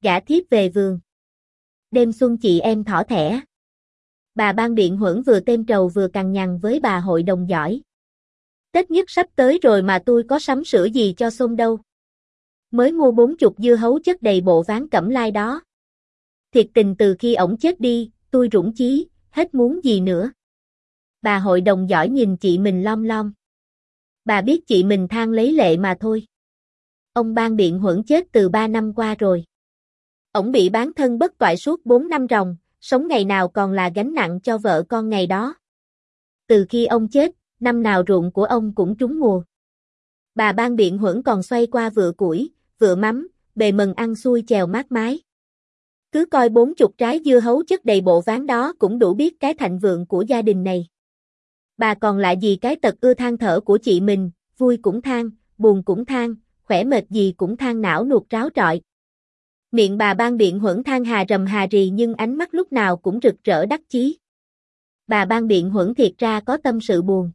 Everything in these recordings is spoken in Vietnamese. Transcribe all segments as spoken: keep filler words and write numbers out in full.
Gả thiếp về vườn. Đêm xuân chị em thỏ thẻ. Bà Ban Biện Huẩn vừa tên trầu vừa cằn nhằn với bà hội đồng giỏi. Tết nhất sắp tới rồi mà tôi có sắm sửa gì cho xôn đâu. Mới mua bốn chục dưa hấu chất đầy bộ ván cẩm lai đó. Thiệt tình từ khi ổng chết đi, tôi rủng chí, hết muốn gì nữa. Bà hội đồng giỏi nhìn chị mình lom lom. Bà biết chị mình than lấy lệ mà thôi. Ông Ban Biện Huẩn chết từ ba năm qua rồi. Ổng bị bán thân bất toại suốt bốn năm ròng, sống ngày nào còn là gánh nặng cho vợ con ngày đó. Từ khi ông chết, năm nào ruộng của ông cũng trúng mùa. Bà Ban Biện Huẩn còn xoay qua vựa củi, vựa mắm, bề mần ăn xuôi chèo mát mái. Cứ coi bốn chục trái dưa hấu chất đầy bộ ván đó cũng đủ biết cái thạnh vượng của gia đình này. Bà còn lại gì cái tật ưa than thở của chị mình, vui cũng than, buồn cũng than, khỏe mệt gì cũng than não nuột ráo trọi. Miệng bà Ban Biện Huẩn than hà rầm hà rì nhưng ánh mắt lúc nào cũng rực rỡ đắc chí. Bà Ban Biện Huẩn thiệt ra có tâm sự buồn.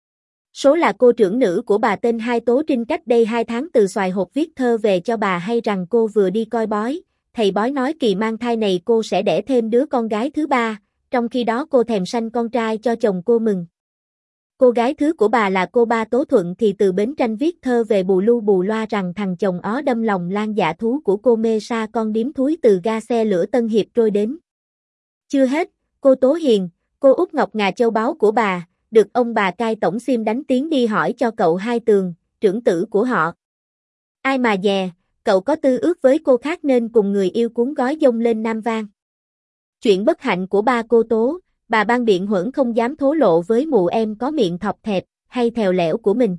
Số là cô trưởng nữ của bà tên Hai Tố Trinh cách đây hai tháng từ Xoài Hộp viết thơ về cho bà hay rằng cô vừa đi coi bói, thầy bói nói kỳ mang thai này cô sẽ đẻ thêm đứa con gái thứ ba, trong khi đó cô thèm sanh con trai cho chồng cô mừng. Cô gái thứ của bà là cô Ba Tố Thuận thì từ Bến Tranh viết thơ về bù lu bù loa rằng thằng chồng ó đâm lòng lan dạ thú của cô mê sa con điếm thúi từ ga xe lửa Tân Hiệp trôi đến. Chưa hết, cô Tố Hiền, cô út ngọc ngà châu báu của bà, được ông bà cai tổng xiêm đánh tiếng đi hỏi cho cậu Hai Tường, trưởng tử của họ. Ai mà dè, cậu có tư ước với cô khác nên cùng người yêu cuốn gói dông lên Nam Vang. Chuyện bất hạnh của ba cô Tố, bà Ban Biện Huẩn không dám thổ lộ với mụ em có miệng thọc thẹp, hay thèo lẻo của mình.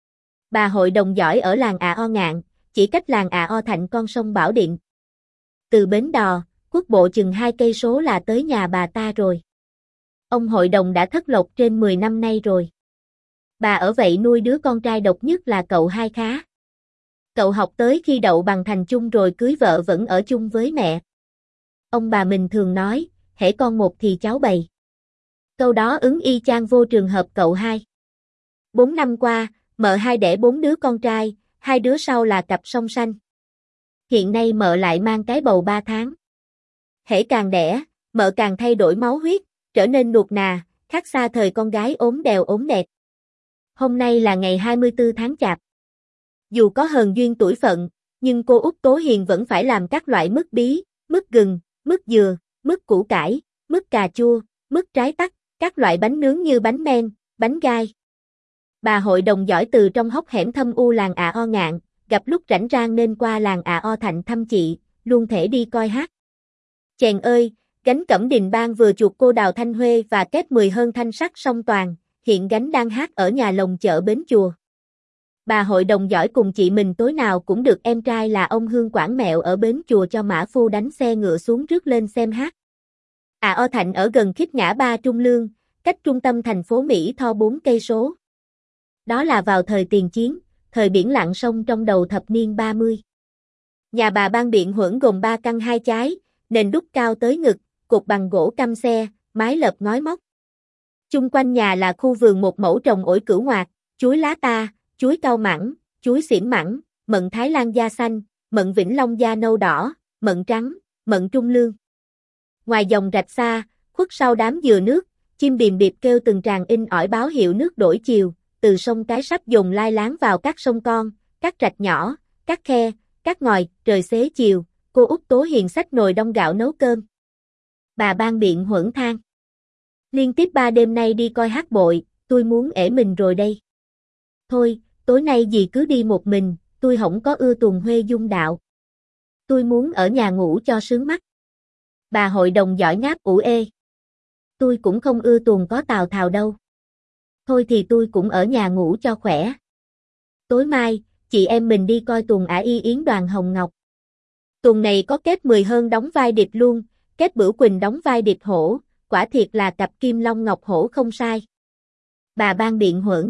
Bà hội đồng giỏi ở làng Ả O Ngạn, chỉ cách làng Ả O Thạnh con sông Bảo Điện. Từ Bến Đò, quốc bộ chừng hai cây số là tới nhà bà ta rồi. Ông hội đồng đã thất lộc trên mười năm nay rồi. Bà ở vậy nuôi đứa con trai độc nhất là cậu Hai Khá. Cậu học tới khi đậu bằng thành chung rồi cưới vợ vẫn ở chung với mẹ. Ông bà mình thường nói, hễ con một thì cháu bầy. Câu đó ứng y chang vô trường hợp cậu Hai. Bốn năm qua, mợ Hai đẻ bốn đứa con trai, hai đứa sau là cặp song sanh. Hiện nay mợ lại mang cái bầu ba tháng. Hễ càng đẻ, mợ càng thay đổi máu huyết, trở nên nuột nà, khác xa thời con gái ốm đèo ốm đẹp. Hôm nay là ngày hai mươi tư tháng Chạp. Dù có hờn duyên tuổi phận, nhưng cô út Tố Hiền vẫn phải làm các loại mứt bí, mứt gừng, mứt dừa, mứt củ cải, mứt cà chua, mứt trái tắc, các loại bánh nướng như bánh men, bánh gai. Bà hội đồng giỏi từ trong hốc hẻm thâm u làng Ả O Ngạn, gặp lúc rảnh rang nên qua làng Ả O Thạnh thăm chị, luôn thể đi coi hát. Chèn ơi, gánh Cẩm Đình Bang vừa chuộc cô Đào Thanh Huê và kép mười hơn thanh sắc song toàn, hiện gánh đang hát ở nhà lồng chợ Bến Chùa. Bà hội đồng giỏi cùng chị mình tối nào cũng được em trai là ông Hương Quảng Mẹo ở Bến Chùa cho mã phu đánh xe ngựa xuống rước lên xem hát. Ả O Thạnh ở gần khít ngã ba Trung Lương, cách trung tâm thành phố Mỹ Tho bốn cây số. Đó là vào thời tiền chiến, thời biển lặng sông trong đầu thập niên ba mươi. Nhà bà Ban Biện Huẩn gồm ba căn hai chái, nền đúc cao tới ngực, cột bằng gỗ căm xe, mái lợp ngói móc. Chung quanh nhà là khu vườn một mẫu trồng ổi cửu ngoạc, chuối lá ta, chuối cau mẳng, chuối xỉm mẳng, mận Thái Lan da xanh, mận Vĩnh Long da nâu đỏ, mận trắng, mận Trung Lương. Ngoài dòng rạch xa, khuất sau đám dừa nước, chim bìm biệp kêu từng tràng in ỏi báo hiệu nước đổi chiều, từ sông Cái sắp dồn lai láng vào các sông con, các rạch nhỏ, các khe, các ngòi, trời xế chiều, cô út Tố Hiền xách nồi đong gạo nấu cơm. Bà Ban Biện Huẩn than. Liên tiếp ba đêm nay đi coi hát bội, tôi muốn ể mình rồi đây. Thôi, tối nay dì cứ đi một mình, tôi không có ưa tuồng huê dung đạo. Tôi muốn ở nhà ngủ cho sướng mắt. Bà hội đồng giỏi ngáp ủ ê. Tôi cũng không ưa tuồng có Tào Thào đâu. Thôi thì tôi cũng ở nhà ngủ cho khỏe. Tối mai, chị em mình đi coi tuồng Ả Y Yến đoàn Hồng Ngọc. Tuồng này có kép mười hơn đóng vai điệp luôn, kép Bửu Quỳnh đóng vai điệp hổ, quả thiệt là cặp kim long ngọc hổ không sai. Bà Ban Biện Huẩn.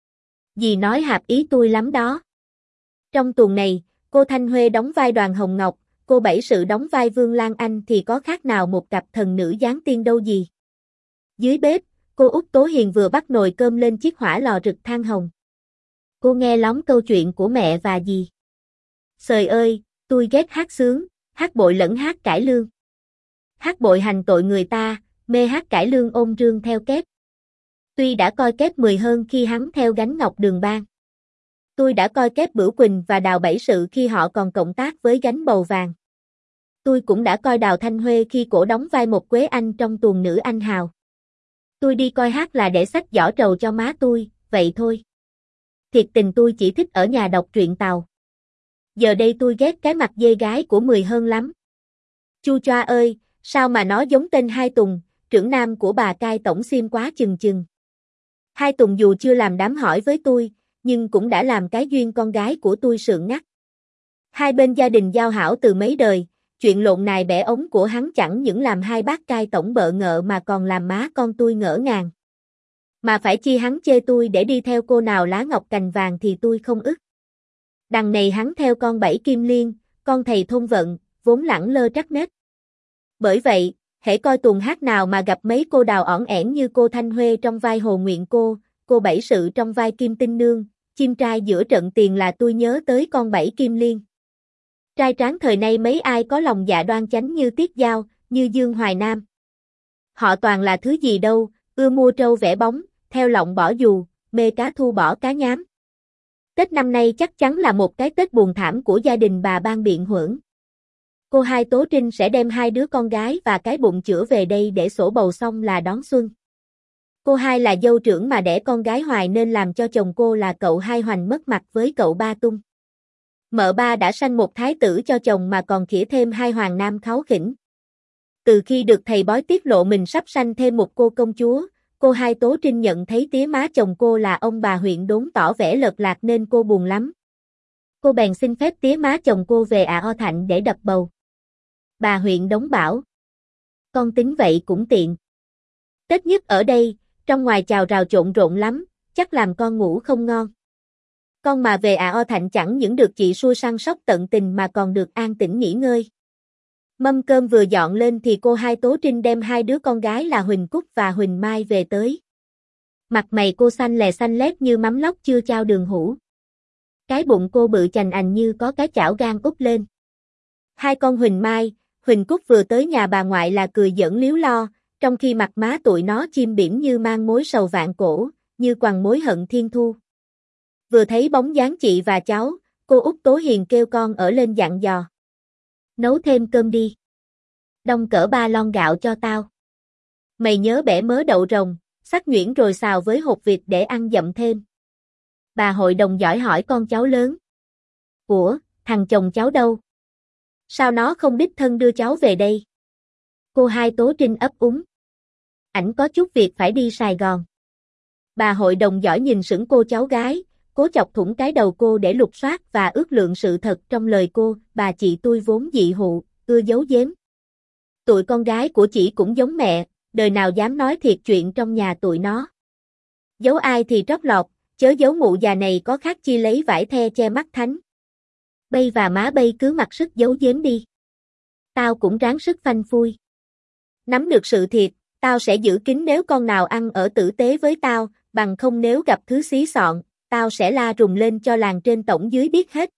Dì nói hợp ý tôi lắm đó. Trong tuồng này, cô Thanh Huê đóng vai Đoàn Hồng Ngọc, cô Bảy Sự đóng vai Vương Lan Anh thì có khác nào một cặp thần nữ giáng tiên đâu gì. Dưới bếp, cô út Tố Hiền vừa bắt nồi cơm lên chiếc hỏa lò rực than hồng. Cô nghe lóng câu chuyện của mẹ và dì. Trời ơi, tôi ghét hát sướng, hát bội lẫn hát cải lương. Hát bội hành tội người ta, mê hát cải lương ôm rương theo kép. Tuy đã coi kép mười hơn khi hắn theo gánh ngọc đường ban. Tôi đã coi kép Bửu Quỳnh và Đào Bảy Sự khi họ còn cộng tác với gánh bầu vàng. Tôi cũng đã coi Đào Thanh Huê khi cổ đóng vai một Quế Anh trong tuồng nữ anh hào. Tôi đi coi hát là để xách giỏ trầu cho má tôi, vậy thôi. Thiệt tình tôi chỉ thích ở nhà đọc truyện Tàu. Giờ đây tôi ghét cái mặt dê gái của mười hơn lắm. Chu choa ơi, sao mà nó giống tên Hai Tùng, trưởng nam của bà cai tổng xiêm quá chừng chừng. Hai Tùng dù chưa làm đám hỏi với tôi, nhưng cũng đã làm cái duyên con gái của tôi sượng ngắt. Hai bên gia đình giao hảo từ mấy đời, chuyện lộn nài bẻ ống của hắn chẳng những làm hai bác cai tổng bợ ngợ mà còn làm má con tôi ngỡ ngàng. Mà phải chi hắn chê tôi để đi theo cô nào lá ngọc cành vàng thì tôi không ức. Đằng này hắn theo con Bảy Kim Liên, con thầy thôn vận, vốn lẳng lơ trắc nết. Bởi vậy, hễ coi tuồng hát nào mà gặp mấy cô đào ỏn ẻn như cô Thanh Huê trong vai Hồ Nguyện Cô, cô Bảy Sự trong vai Kim Tinh Nương, chim trai giữa trận tiền là tôi nhớ tới con Bảy Kim Liên. Trai tráng thời nay mấy ai có lòng dạ đoan chánh như Tiết Giao, như Dương Hoài Nam. Họ toàn là thứ gì đâu, ưa mua trâu vẽ bóng, theo lọng bỏ dù, mê cá thu bỏ cá nhám. Tết năm nay chắc chắn là một cái Tết buồn thảm của gia đình bà Ban Biện Huẩn. Cô Hai Tố Trinh sẽ đem hai đứa con gái và cái bụng chữa về đây để sổ bầu xong là đón xuân. Cô Hai là dâu trưởng mà đẻ con gái Hoài nên làm cho chồng cô là cậu Hai Hoành mất mặt với cậu Ba Tung. Mợ Ba đã sanh một thái tử cho chồng mà còn khỉa thêm hai hoàng nam kháu khỉnh. Từ khi được thầy bói tiết lộ mình sắp sanh thêm một cô công chúa, cô Hai Tố Trinh nhận thấy tía má chồng cô là ông bà huyện Đốn tỏ vẻ lợt lạc nên cô buồn lắm. Cô bèn xin phép tía má chồng cô về ả O Thạnh để đập bầu. Bà huyện Đống bảo: con tính vậy cũng tiện. Tết nhất ở đây, trong ngoài chào rào trộn rộn lắm, chắc làm con ngủ không ngon. Con mà về ả O Thạnh chẳng những được chị xui săn sóc tận tình mà còn được an tĩnh nghỉ ngơi. Mâm cơm vừa dọn lên thì cô Hai Tố Trinh đem hai đứa con gái là Huỳnh Cúc và Huỳnh Mai về tới. Mặt mày cô xanh lè xanh lét như mắm lóc chưa chao đường hũ. Cái bụng cô bự chành ành như có cái chảo gan úp lên. Hai con Huỳnh Mai, Huỳnh Cúc vừa tới nhà bà ngoại là cười giỡn líu lo, trong khi mặt má tụi nó chim biểm như mang mối sầu vạn cổ, như quằn mối hận thiên thu. Vừa thấy bóng dáng chị và cháu, cô Út Tố Hiền kêu con ở lên dặn dò: nấu thêm cơm đi. Đông cỡ ba lon gạo cho tao. Mày nhớ bẻ mớ đậu rồng, sắc nhuyễn rồi xào với hột vịt để ăn dặm thêm. Bà hội đồng giỏi hỏi con cháu lớn: ủa, thằng chồng cháu đâu? Sao nó không đích thân đưa cháu về đây? Cô Hai Tố Trinh ấp úng: ảnh có chút việc phải đi Sài Gòn. Bà hội đồng giỏi nhìn sững cô cháu gái, cố chọc thủng cái đầu cô để lục soát và ước lượng sự thật trong lời cô. Bà chị tôi vốn dị hụ, ưa giấu giếm. Tụi con gái của chị cũng giống mẹ, đời nào dám nói thiệt chuyện trong nhà tụi nó. Giấu ai thì trót lọt, chớ giấu mụ già này có khác chi lấy vải the che mắt thánh. Bây và má bây cứ mặc sức giấu giếm đi. Tao cũng ráng sức phanh phui. Nắm được sự thiệt, tao sẽ giữ kín nếu con nào ăn ở tử tế với tao, bằng không nếu gặp thứ xí xọn, tao sẽ la rùng lên cho làng trên tổng dưới biết hết.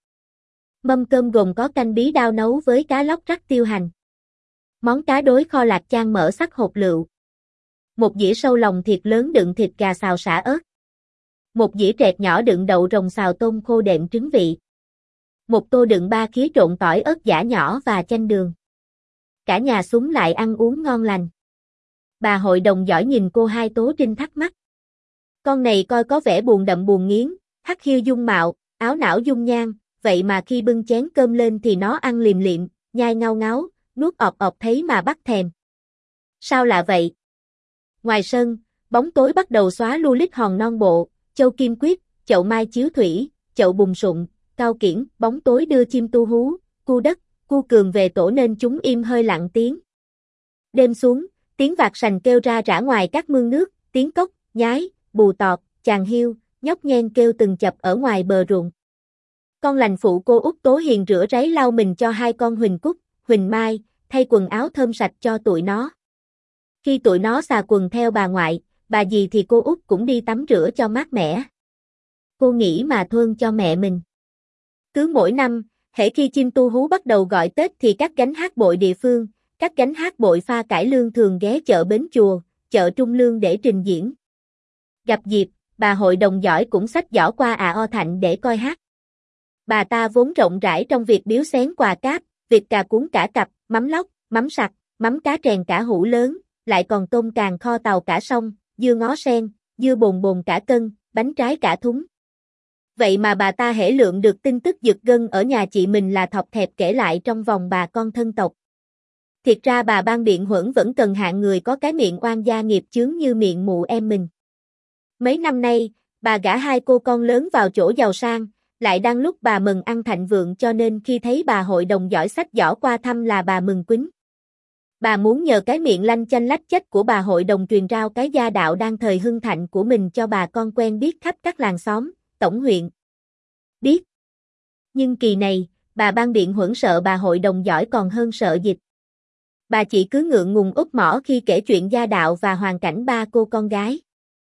Mâm cơm gồm có canh bí đao nấu với cá lóc rắc tiêu hành. Món cá đối kho lạc chan mỡ sắc hột lựu. Một dĩa sâu lòng thịt lớn đựng thịt gà xào sả ớt. Một dĩa trẹt nhỏ đựng đậu rồng xào tôm khô đệm trứng vị. Một tô đựng ba khía trộn tỏi ớt giã nhỏ và chanh đường. Cả nhà súng lại ăn uống ngon lành. Bà hội đồng giỏi nhìn cô Hai Tố Trinh thắc mắc: con này coi có vẻ buồn đậm buồn nghiến, hắc hiu dung mạo, áo não dung nhan, vậy mà khi bưng chén cơm lên thì nó ăn liềm liệm, nhai ngao ngáo, nuốt ọp ọp thấy mà bắt thèm. Sao lạ vậy? Ngoài sân, bóng tối bắt đầu xóa lu lít hòn non bộ, châu kim quyết, chậu mai chiếu thủy, chậu bùn sụng, cao kiển, bóng tối đưa chim tu hú, cu đất, cu cường về tổ nên chúng im hơi lặng tiếng. Đêm xuống, tiếng vạc sành kêu ra rã ngoài các mương nước, tiếng cốc, nhái, bù tọt, chàng hiu, nhóc nhen kêu từng chập ở ngoài bờ ruộng. Con lành phụ cô Út Tố Hiền rửa ráy lau mình cho hai con Huỳnh Cúc, Huỳnh Mai, thay quần áo thơm sạch cho tụi nó. Khi tụi nó xà quần theo bà ngoại, bà dì thì cô Út cũng đi tắm rửa cho mát mẻ. Cô nghĩ mà thương cho mẹ mình. Cứ mỗi năm, hễ khi chim tu hú bắt đầu gọi Tết thì các gánh hát bội địa phương, các gánh hát bội pha cải lương thường ghé chợ Bến Chùa, chợ Trung Lương để trình diễn. Gặp dịp, bà hội đồng giỏi cũng xách giỏ qua à o Thạnh để coi hát. Bà ta vốn rộng rãi trong việc biếu xén quà cáp, vịt cà cuốn cả cặp, mắm lóc, mắm sặc, mắm cá trèn cả hũ lớn, lại còn tôm càng kho tàu cả sông, dưa ngó sen, dưa bồn bồn cả cân, bánh trái cả thúng. Vậy mà bà ta hễ lượm được tin tức giật gân ở nhà chị mình là thọc thẹp kể lại trong vòng bà con thân tộc. Thiệt ra bà Ban Biện Huẩn vẫn cần hạng người có cái miệng oan gia nghiệp chướng như miệng mụ em mình. Mấy năm nay, bà gả hai cô con lớn vào chỗ giàu sang, lại đang lúc bà mừng ăn thạnh vượng cho nên khi thấy bà hội đồng giỏi xách giỏ qua thăm là bà mừng quýnh. Bà muốn nhờ cái miệng lanh chanh lách chách của bà hội đồng truyền rao cái gia đạo đang thời hưng thạnh của mình cho bà con quen biết khắp các làng xóm, tổng huyện. Biết. Nhưng kỳ này, bà Ban Biện Huẩn sợ bà hội đồng giỏi còn hơn sợ dịch. Bà chỉ cứ ngượng ngùng úp mỏ khi kể chuyện gia đạo và hoàn cảnh ba cô con gái.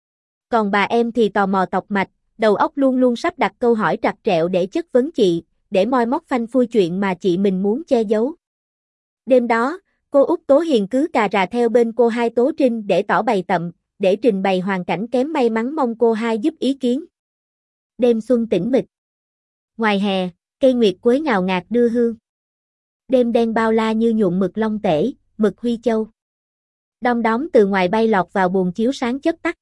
Còn bà em thì tò mò tọc mạch, đầu óc luôn luôn sắp đặt câu hỏi trặc trẹo để chất vấn chị, để moi móc phanh phui chuyện mà chị mình muốn che giấu. Đêm đó, cô Út Tố Hiền cứ cà rà theo bên cô hai Tố Trinh để tỏ bày tậm, để trình bày hoàn cảnh kém may mắn mong cô hai giúp ý kiến. Đêm xuân tĩnh mịch. Ngoài hè, cây nguyệt quế ngào ngạt đưa hương. Đêm đen bao la như nhuộm mực long tể, mực Huy Châu. Đom đóm từ ngoài bay lọt vào buồng chiếu sáng chớp tắt.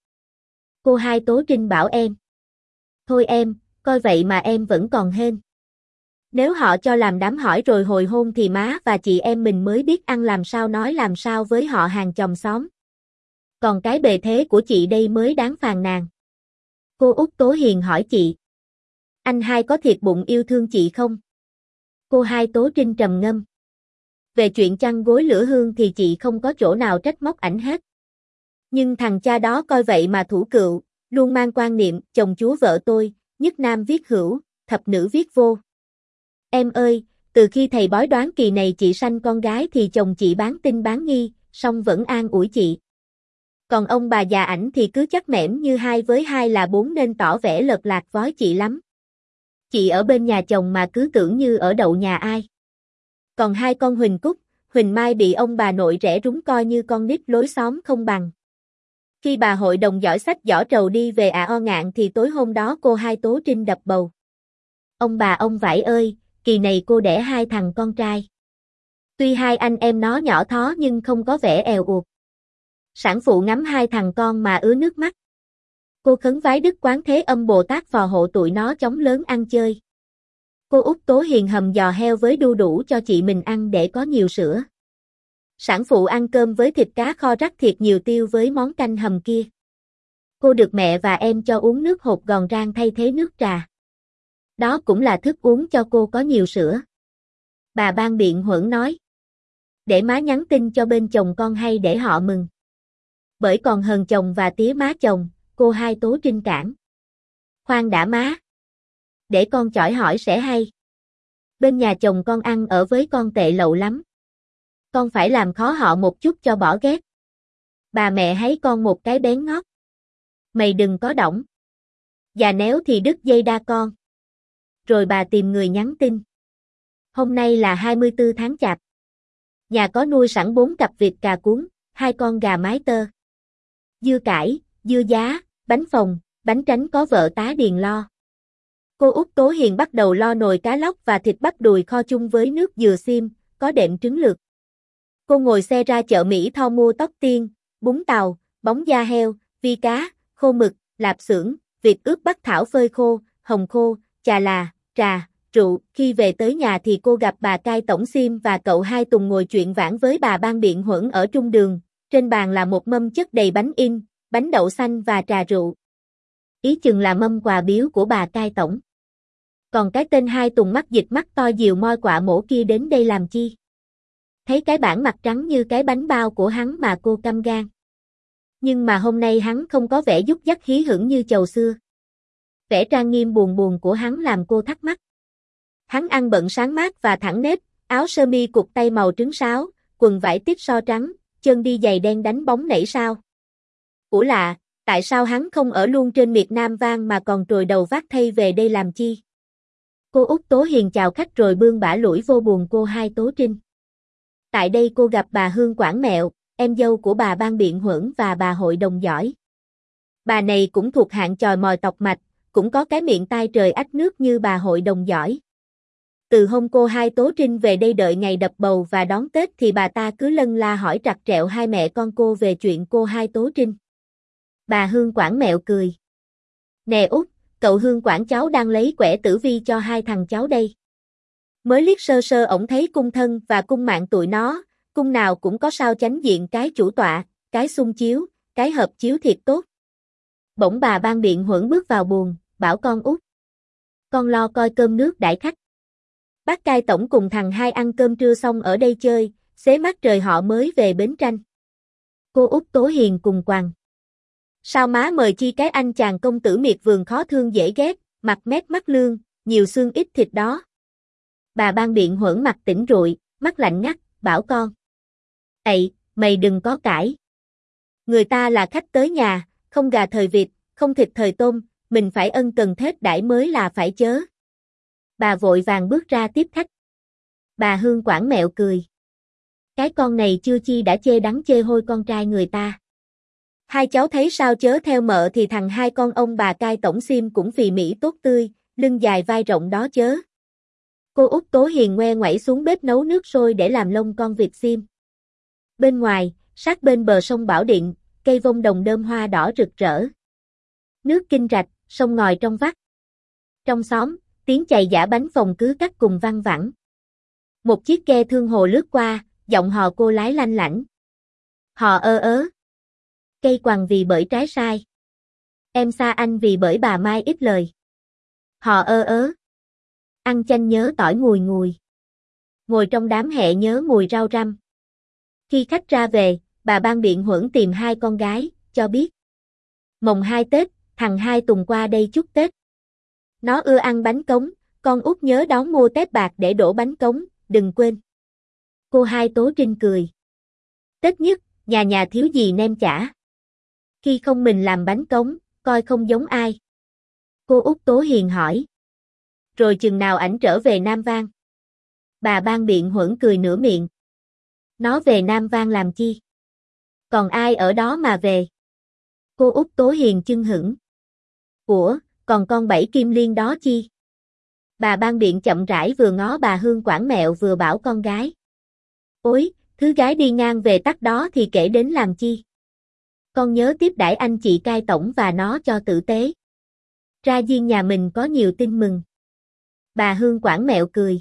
Cô hai Tố Trinh bảo em. Thôi em, coi vậy mà em vẫn còn hên. Nếu họ cho làm đám hỏi rồi hồi hôn thì má và chị em mình mới biết ăn làm sao nói làm sao với họ hàng chòm xóm. Còn cái bề thế của chị đây mới đáng phàn nàn. Cô Út Tố Hiền hỏi chị. Anh hai có thiệt bụng yêu thương chị không? Cô hai Tố Trinh trầm ngâm. Về chuyện chăn gối lửa hương thì chị không có chỗ nào trách móc ảnh hết. Nhưng thằng cha đó coi vậy mà thủ cựu, luôn mang quan niệm chồng chúa vợ tôi, nhất nam viết hữu, thập nữ viết vô. Em ơi, từ khi thầy bói đoán kỳ này chị sanh con gái thì chồng chị bán tin bán nghi, song vẫn an ủi chị. Còn ông bà già ảnh thì cứ chắc mẻm như hai với hai là bốn nên tỏ vẻ lật lạc vói chị lắm. Chị ở bên nhà chồng mà cứ tưởng như ở đậu nhà ai. Còn hai con Huỳnh Cúc, Huỳnh Mai bị ông bà nội rẽ rúng coi như con nít lối xóm không bằng. Khi bà hội đồng giỏi xách giỏ trầu đi về à o Ngạn thì tối hôm đó cô hai Tố Trinh đập bầu. Ông bà ông vải ơi, kỳ này cô đẻ hai thằng con trai. Tuy hai anh em nó nhỏ thó nhưng không có vẻ èo uột. Sản phụ ngắm hai thằng con mà ứa nước mắt. Cô khấn vái Đức Quán Thế Âm Bồ Tát phò hộ tụi nó chóng lớn ăn chơi. Cô Út Tố Hiền hầm giò heo với đu đủ cho chị mình ăn để có nhiều sữa. Sản phụ ăn cơm với thịt cá kho rắc thiệt nhiều tiêu với món canh hầm kia. Cô được mẹ và em cho uống nước hột gòn rang thay thế nước trà. Đó cũng là thức uống cho cô có nhiều sữa. Bà Ban Biện Huẩn nói. Để má nhắn tin cho bên chồng con hay để họ mừng. Bởi còn hờn chồng và tía má chồng, cô hai Tố Trinh cản. Khoan đã má. Để con chỏi hỏi sẽ hay. Bên nhà chồng con ăn ở với con tệ lậu lắm. Con phải làm khó họ một chút cho bỏ ghét. Bà mẹ hấy con một cái bén ngót. Mày đừng có đỏng. Và nếu thì đứt dây đa con. Rồi bà tìm người nhắn tin. Hôm nay là hai mươi tư tháng Chạp. Nhà có nuôi sẵn bốn cặp vịt cà cuốn, hai con gà mái tơ. Dưa cải, dưa giá, bánh phồng, bánh tránh có vợ tá điền lo. Cô Út Tố Hiền bắt đầu lo nồi cá lóc và thịt bắp đùi kho chung với nước dừa xiêm, có đệm trứng lược. Cô ngồi xe ra chợ Mỹ Tho mua tóc tiên, bún tàu, bóng da heo, vi cá, khô mực, lạp xưởng, vịt ướp bắc thảo phơi khô, hồng khô, trà là, trà, rượu. Khi về tới nhà thì cô gặp bà cai tổng xiêm và cậu hai Tùng ngồi chuyện vãn với bà Ban Biện Huẩn ở trung đường. Trên bàn là một mâm chất đầy bánh in, bánh đậu xanh và trà rượu. Ý chừng là mâm quà biếu của bà cai tổng. Còn cái tên hai Tùng mắt dịch mắt to diều moi quạ mổ kia đến đây làm chi? Thấy cái bản mặt trắng như cái bánh bao của hắn mà cô căm gan. Nhưng mà hôm nay hắn không có vẻ dúc dắt hí hửng như chầu xưa. Vẻ trang nghiêm buồn buồn của hắn làm cô thắc mắc. Hắn ăn bận sáng mát và thẳng nếp, áo sơ mi cụt tay màu trứng sáo, quần vải tiếp so trắng, chân đi giày đen đánh bóng nảy sao. Ủa lạ, tại sao hắn không ở luôn trên miệt Nam Vang mà còn trồi đầu vác thây về đây làm chi? Cô Út Tố Hiền chào khách rồi bươn bả lủi vô buồng cô hai Tố Trinh. Tại đây cô gặp bà Hương Quảng Mẹo, em dâu của bà Ban Biện Huẩn và bà hội đồng giỏi. Bà này cũng thuộc hạng chòi mòi tọc mạch, cũng có cái miệng tai trời ách nước như bà hội đồng giỏi. Từ hôm cô hai Tố Trinh về đây đợi ngày đập bầu và đón Tết thì bà ta cứ lân la hỏi trặc trẹo hai mẹ con cô về chuyện cô hai Tố Trinh. Bà Hương Quảng Mẹo cười. Nè Út, cậu Hương Quảng cháu đang lấy quẻ tử vi cho hai thằng cháu đây. Mới liếc sơ sơ ổng thấy cung thân và cung mạng tụi nó, cung nào cũng có sao chánh diện cái chủ tọa, cái xung chiếu, cái hợp chiếu thiệt tốt. Bỗng bà Ban Biện Huẩn bước vào buồng, bảo con Út. Con lo coi cơm nước đãi khách. Bác Cai tổng cùng thằng hai ăn cơm trưa xong ở đây chơi, xế mắt trời họ mới về Bến Tranh. Cô Út Tố Hiền cùng quằn. Sao má mời chi cái anh chàng công tử miệt vườn khó thương dễ ghét, mặt mét mắt lương, nhiều xương ít thịt đó. Bà Ban Biện Huẩn mặt tỉnh rụi, mắt lạnh ngắt, bảo con. Ậy, mày đừng có cãi. Người ta là khách tới nhà, không gà thời vịt, không thịt thời tôm, mình phải ân cần thết đãi mới là phải chớ. Bà vội vàng bước ra tiếp khách. Bà Hương Quảng Mẹo cười. Cái con này chưa chi đã chê đắng chê hôi con trai người ta. Hai cháu thấy sao chớ theo mợ thì thằng hai con ông bà Cai tổng xiêm cũng phì mỹ tốt tươi, lưng dài vai rộng đó chớ. Cô Út Tố Hiền ngoe ngoẩy xuống bếp nấu nước sôi để làm lông con vịt xiêm. Bên ngoài, sát bên bờ sông Bảo Điện, cây vông đồng đơm hoa đỏ rực rỡ. Nước kinh rạch, sông ngòi trong vắt. Trong xóm, tiếng chày giã bánh phồng cứ cắt cùng văng vẳng. Một chiếc ghe thương hồ lướt qua, giọng hò cô lái lanh lảnh. Hò ơ ớ. Cây quằn vì bởi trái sai. Em xa anh vì bởi bà Mai ít lời. Hò ơ ớ. Ăn chanh nhớ tỏi ngùi ngùi. Ngồi trong đám hẹ nhớ mùi rau răm. Khi khách ra về, bà Ban Biện Huẩn tìm hai con gái, cho biết. Mồng hai Tết, thằng hai Tùng qua đây chúc Tết. Nó ưa ăn bánh cống, con Út nhớ đón mua tép bạc để đổ bánh cống, đừng quên. Cô hai Tố Trinh cười. Tết nhất, nhà nhà thiếu gì nem chả. Khi không mình làm bánh cống, coi không giống ai. Cô Út Tố Hiền hỏi. Rồi chừng nào ảnh trở về Nam Vang? Bà Ban Biện Huẩn cười nửa miệng. Nó về Nam Vang làm chi? Còn ai ở đó mà về? Cô Út Tố Hiền chưng hửng. Ủa, còn con Bảy Kim Liên đó chi? Bà Ban Biện chậm rãi vừa ngó bà Hương Quảng Mẹo vừa bảo con gái. Ôi, thứ gái đi ngang về tắt đó thì kể đến làm chi? Con nhớ tiếp đãi anh chị Cai tổng và nó cho tử tế. Ra Diên nhà mình có nhiều tin mừng. Bà Hương Quảng Mẹo cười.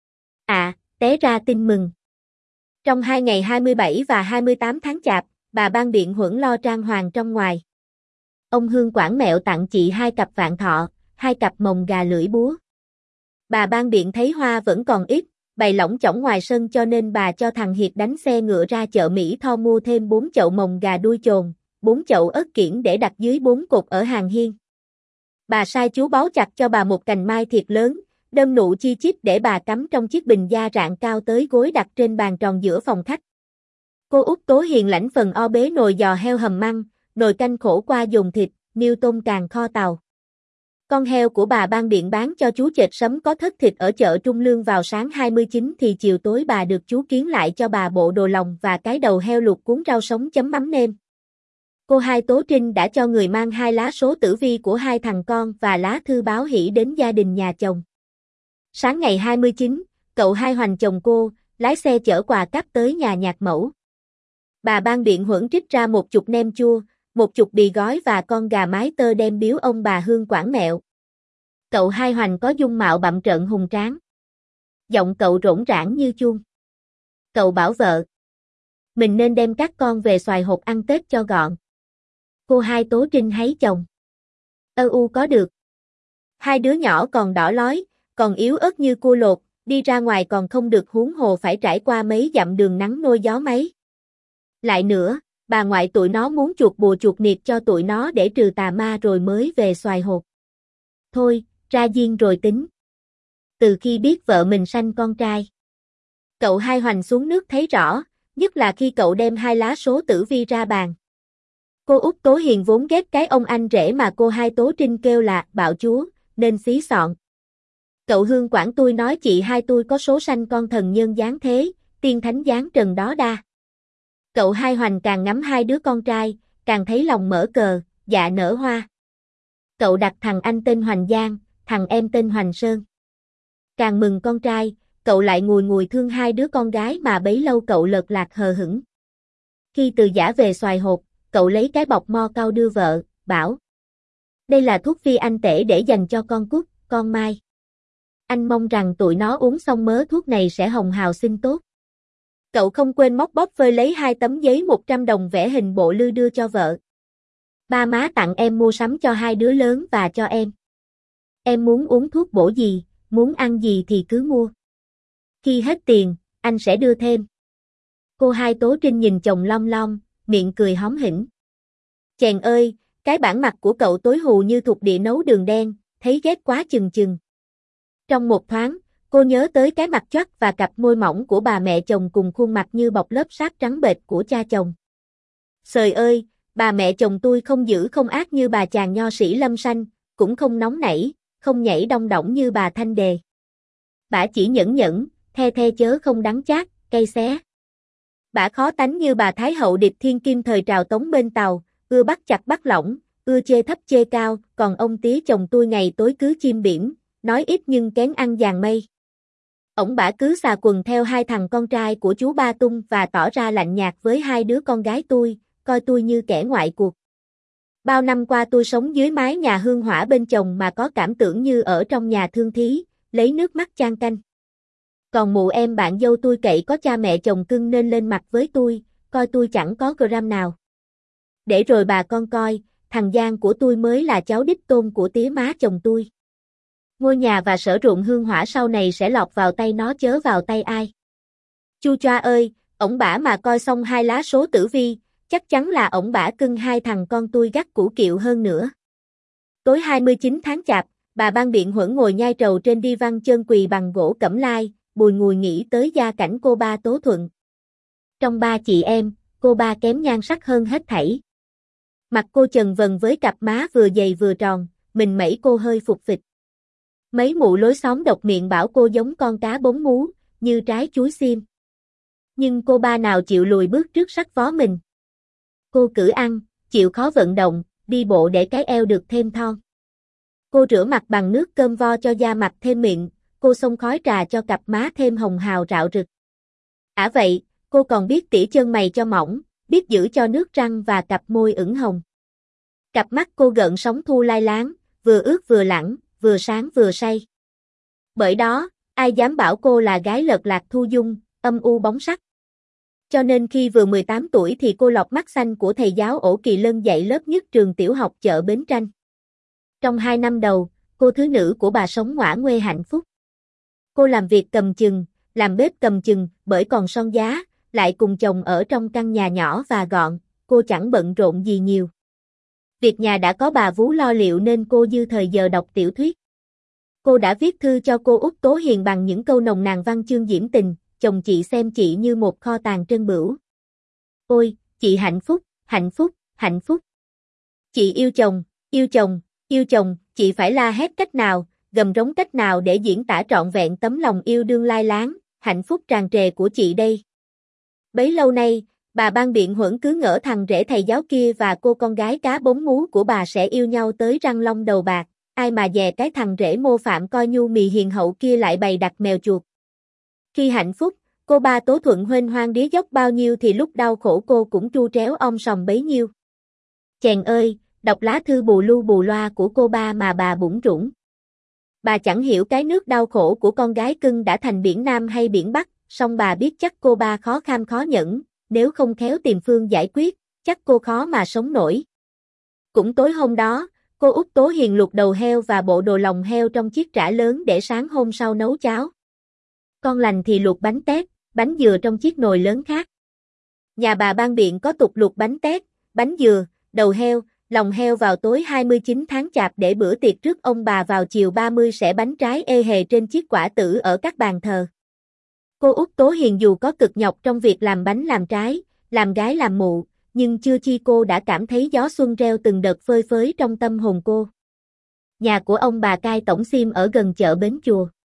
À, té ra tin mừng. Trong hai ngày hai mươi bảy và hai mươi tám tháng Chạp, bà Ban Biện Huẩn lo trang hoàng trong ngoài. Ông Hương Quảng Mẹo tặng chị hai cặp vạn thọ, hai cặp mồng gà lưỡi búa. Bà Ban Biện thấy hoa vẫn còn ít, bày lỏng chỏng ngoài sân cho nên bà cho thằng Hiệt đánh xe ngựa ra chợ Mỹ Tho mua thêm bốn chậu mồng gà đuôi chồn, bốn chậu ớt kiển để đặt dưới bốn cột ở hàng hiên. Bà sai chú báu chặt cho bà một cành mai thiệt lớn, đâm nụ chi chít để bà cắm trong chiếc bình da rạng cao tới gối đặt trên bàn tròn giữa phòng khách. Cô Út Tố Hiền lãnh phần o bế nồi giò heo hầm măng, nồi canh khổ qua dùng thịt, niêu tôm càng kho tàu. Con heo của bà Ban Điện bán cho chú Chệt Sấm có thất thịt ở chợ Trung Lương vào sáng hai mươi chín thì chiều tối bà được chú Kiến lại cho bà bộ đồ lòng và cái đầu heo luộc cuốn rau sống chấm mắm nêm. Cô hai Tố Trinh đã cho người mang hai lá số tử vi của hai thằng con và lá thư báo hỷ đến gia đình nhà chồng. Sáng ngày hai mươi chín, cậu hai Hoành chồng cô, lái xe chở quà cáp tới nhà nhạc mẫu. Bà Ban Điện Huẩn trích ra một chục nem chua, một chục bì gói và con gà mái tơ đem biếu ông bà Hương Quảng Mẹo. Cậu hai Hoành có dung mạo bặm trợn hùng tráng. Giọng cậu rỗng rãng như chuông. Cậu bảo vợ. Mình nên đem các con về xoài hột ăn Tết cho gọn. Cô hai Tố Trinh hấy chồng. Ơ u có được. Hai đứa nhỏ còn đỏ lói, còn yếu ớt như cua lột, đi ra ngoài còn không được huống hồ phải trải qua mấy dặm đường nắng nôi gió mấy. Lại nữa, bà ngoại tụi nó muốn chuột bùa chuột niệt cho tụi nó để trừ tà ma rồi mới về xoài hột. Thôi, ra Diên rồi tính. Từ khi biết vợ mình sanh con trai. Cậu hai Hoành xuống nước thấy rõ, nhất là khi cậu đem hai lá số tử vi ra bàn. Cô Út Tố Hiền vốn ghét cái ông anh rể mà cô hai Tố Trinh kêu là bạo chúa, nên xí xọn. Cậu Hương quản tôi nói chị hai tôi có số sanh con thần nhân dáng thế, tiên thánh dáng trần đó đa. Cậu hai Hoành càng ngắm hai đứa con trai, càng thấy lòng mở cờ, dạ nở hoa. Cậu đặt thằng anh tên Hoành Giang, thằng em tên Hoành Sơn. Càng mừng con trai, cậu lại ngùi ngùi thương hai đứa con gái mà bấy lâu cậu lợt lạc hờ hững. Khi từ giã về xoài hộp, cậu lấy cái bọc mo cau đưa vợ, bảo: đây là thuốc phi anh tể để dành cho con Cúc, con Mai. Anh mong rằng tụi nó uống xong mớ thuốc này sẽ hồng hào xinh tốt. Cậu không quên móc bóp phơi lấy hai tấm giấy một trăm đồng vẽ hình bộ lư đưa cho vợ. Ba má tặng em mua sắm cho hai đứa lớn và cho em. Em muốn uống thuốc bổ gì, muốn ăn gì thì cứ mua. Khi hết tiền, anh sẽ đưa thêm. Cô hai Tố Trinh nhìn chồng lom lom, miệng cười hóm hỉnh. Chèn ơi, cái bản mặt của cậu tối hù như thuộc địa nấu đường đen, thấy ghét quá chừng chừng. Trong một thoáng, cô nhớ tới cái mặt choắt và cặp môi mỏng của bà mẹ chồng cùng khuôn mặt như bọc lớp sáp trắng bệch của cha chồng. Trời ơi, bà mẹ chồng tôi không dữ không ác như bà chàng nho sĩ Lâm Sanh, cũng không nóng nảy, không nhảy đong đỏng như bà Thanh Đề. Bả chỉ nhẫn nhẫn, the the chớ không đắng chát, cay xé. Bả khó tánh như bà Thái hậu Điệp Thiên Kim thời Trào Tống bên Tàu, ưa bắt chặt bắt lỏng, ưa chê thấp chê cao, còn ông tía chồng tôi ngày tối cứ chim biển, nói ít nhưng kén ăn giàn mây. Ổng bả cứ xà quần theo hai thằng con trai của chú Ba Tung và tỏ ra lạnh nhạt với hai đứa con gái tôi, coi tôi như kẻ ngoại cuộc. Bao năm qua tôi sống dưới mái nhà hương hỏa bên chồng mà có cảm tưởng như ở trong nhà thương thí, lấy nước mắt chan canh. Còn mụ em bạn dâu tôi cậy có cha mẹ chồng cưng nên lên mặt với tôi, coi tôi chẳng có gram nào. Để rồi bà con coi, thằng Giang của tôi mới là cháu đích tôn của tía má chồng tôi. Ngôi nhà và sở ruộng hương hỏa sau này sẽ lọt vào tay nó chớ vào tay ai. Chu choa ơi, ổng bả mà coi xong hai lá số tử vi, chắc chắn là ổng bả cưng hai thằng con tôi gắt củ kiệu hơn nữa. Tối hai mươi chín tháng Chạp, bà Ban Biện Huẩn ngồi nhai trầu trên đi văn chân quỳ bằng gỗ cẩm lai, bùi ngùi nghĩ tới gia cảnh cô ba Tố Thuận. Trong ba chị em, cô ba kém nhan sắc hơn hết thảy. Mặt cô chần vần với cặp má vừa dày vừa tròn, mình mẩy cô hơi phụt phịch. Mấy mụ lối xóm độc miệng bảo cô giống con cá bống mú, như trái chuối xiêm. Nhưng cô ba nào chịu lùi bước trước sắc vó mình. Cô cử ăn, chịu khó vận động, đi bộ để cái eo được thêm thon. Cô rửa mặt bằng nước cơm vo cho da mặt thêm mịn, cô xông khói trà cho cặp má thêm hồng hào rạo rực. Ả à vậy, cô còn biết tỉa chân mày cho mỏng, biết giữ cho nước răng và cặp môi ửng hồng. Cặp mắt cô gợn sóng thu lai láng, vừa ướt vừa lẳng, vừa sáng vừa say. Bởi đó, ai dám bảo cô là gái lợt lạc thu dung, âm u bóng sắc. Cho nên khi vừa mười tám tuổi thì cô lọt mắt xanh của thầy giáo Ổ Kỳ Lân dạy lớp nhất trường tiểu học chợ Bến Tranh. Trong hai năm đầu, cô thứ nữ của bà sống ngoả nguê hạnh phúc. Cô làm việc cầm chừng, làm bếp cầm chừng, bởi còn son giá, lại cùng chồng ở trong căn nhà nhỏ và gọn, cô chẳng bận rộn gì nhiều. Việc nhà đã có bà vú lo liệu nên cô dư thời giờ đọc tiểu thuyết. Cô đã viết thư cho cô Út Tố Hiền bằng những câu nồng nàn văn chương diễm tình, chồng chị xem chị như một kho tàng trân bửu. Ôi, chị hạnh phúc, hạnh phúc, hạnh phúc. Chị yêu chồng, yêu chồng, yêu chồng, chị phải la hét cách nào, gầm rống cách nào để diễn tả trọn vẹn tấm lòng yêu đương lai láng, hạnh phúc tràn trề của chị đây. Bấy lâu nay, bà Ban Biện Huẩn cứ ngỡ thằng rể thầy giáo kia và cô con gái cá bống mú của bà sẽ yêu nhau tới răng long đầu bạc, ai mà dè cái thằng rể mô phạm coi nhu mì hiền hậu kia lại bày đặt mèo chuột. Khi hạnh phúc, cô ba Tố Thuận huênh hoang đía dốc bao nhiêu thì lúc đau khổ cô cũng tru tréo om sòm bấy nhiêu. Chèn ơi, đọc lá thư bù lu bù loa của cô ba mà bà bủn rủn. Bà chẳng hiểu cái nước đau khổ của con gái cưng đã thành biển Nam hay biển Bắc, song bà biết chắc cô ba khó kham khó nhẫn, nếu không khéo tìm phương giải quyết, chắc cô khó mà sống nổi. Cũng tối hôm đó, cô Út Tố Hiền luộc đầu heo và bộ đồ lòng heo trong chiếc chả lớn để sáng hôm sau nấu cháo. Con lành thì luộc bánh tét, bánh dừa trong chiếc nồi lớn khác. Nhà bà Ban Biện có tục luộc bánh tét, bánh dừa, đầu heo, lòng heo vào tối hai mươi chín tháng Chạp để bữa tiệc trước ông bà vào chiều ba mươi sẽ bánh trái ê hề trên chiếc quả tử ở các bàn thờ. Cô Út Tố Hiền dù có cực nhọc trong việc làm bánh làm trái, làm gái làm mụ, nhưng chưa chi cô đã cảm thấy gió xuân reo từng đợt phơi phới trong tâm hồn cô. Nhà của ông bà cai tổng xiêm ở gần chợ Bến Chùa.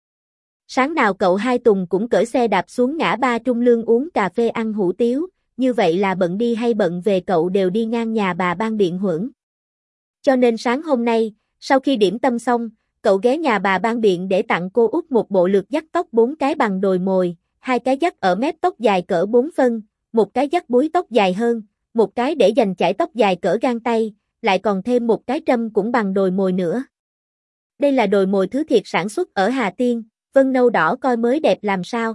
Sáng nào cậu hai Tùng cũng cởi xe đạp xuống ngã ba Trung Lương uống cà phê ăn hủ tiếu, như vậy là bận đi hay bận về cậu đều đi ngang nhà bà Ban Biện Huẩn. Cho nên sáng hôm nay, sau khi điểm tâm xong, cậu ghé nhà bà Ban Biện để tặng cô Út một bộ lược dắt tóc bốn cái bằng đồi mồi, hai cái dắt ở mép tóc dài cỡ bốn phân, một cái dắt búi tóc dài hơn, một cái để dành chải tóc dài cỡ gang tay, lại còn thêm một cái trâm cũng bằng đồi mồi nữa. Đây là đồi mồi thứ thiệt sản xuất ở Hà Tiên, vân nâu đỏ coi mới đẹp làm sao.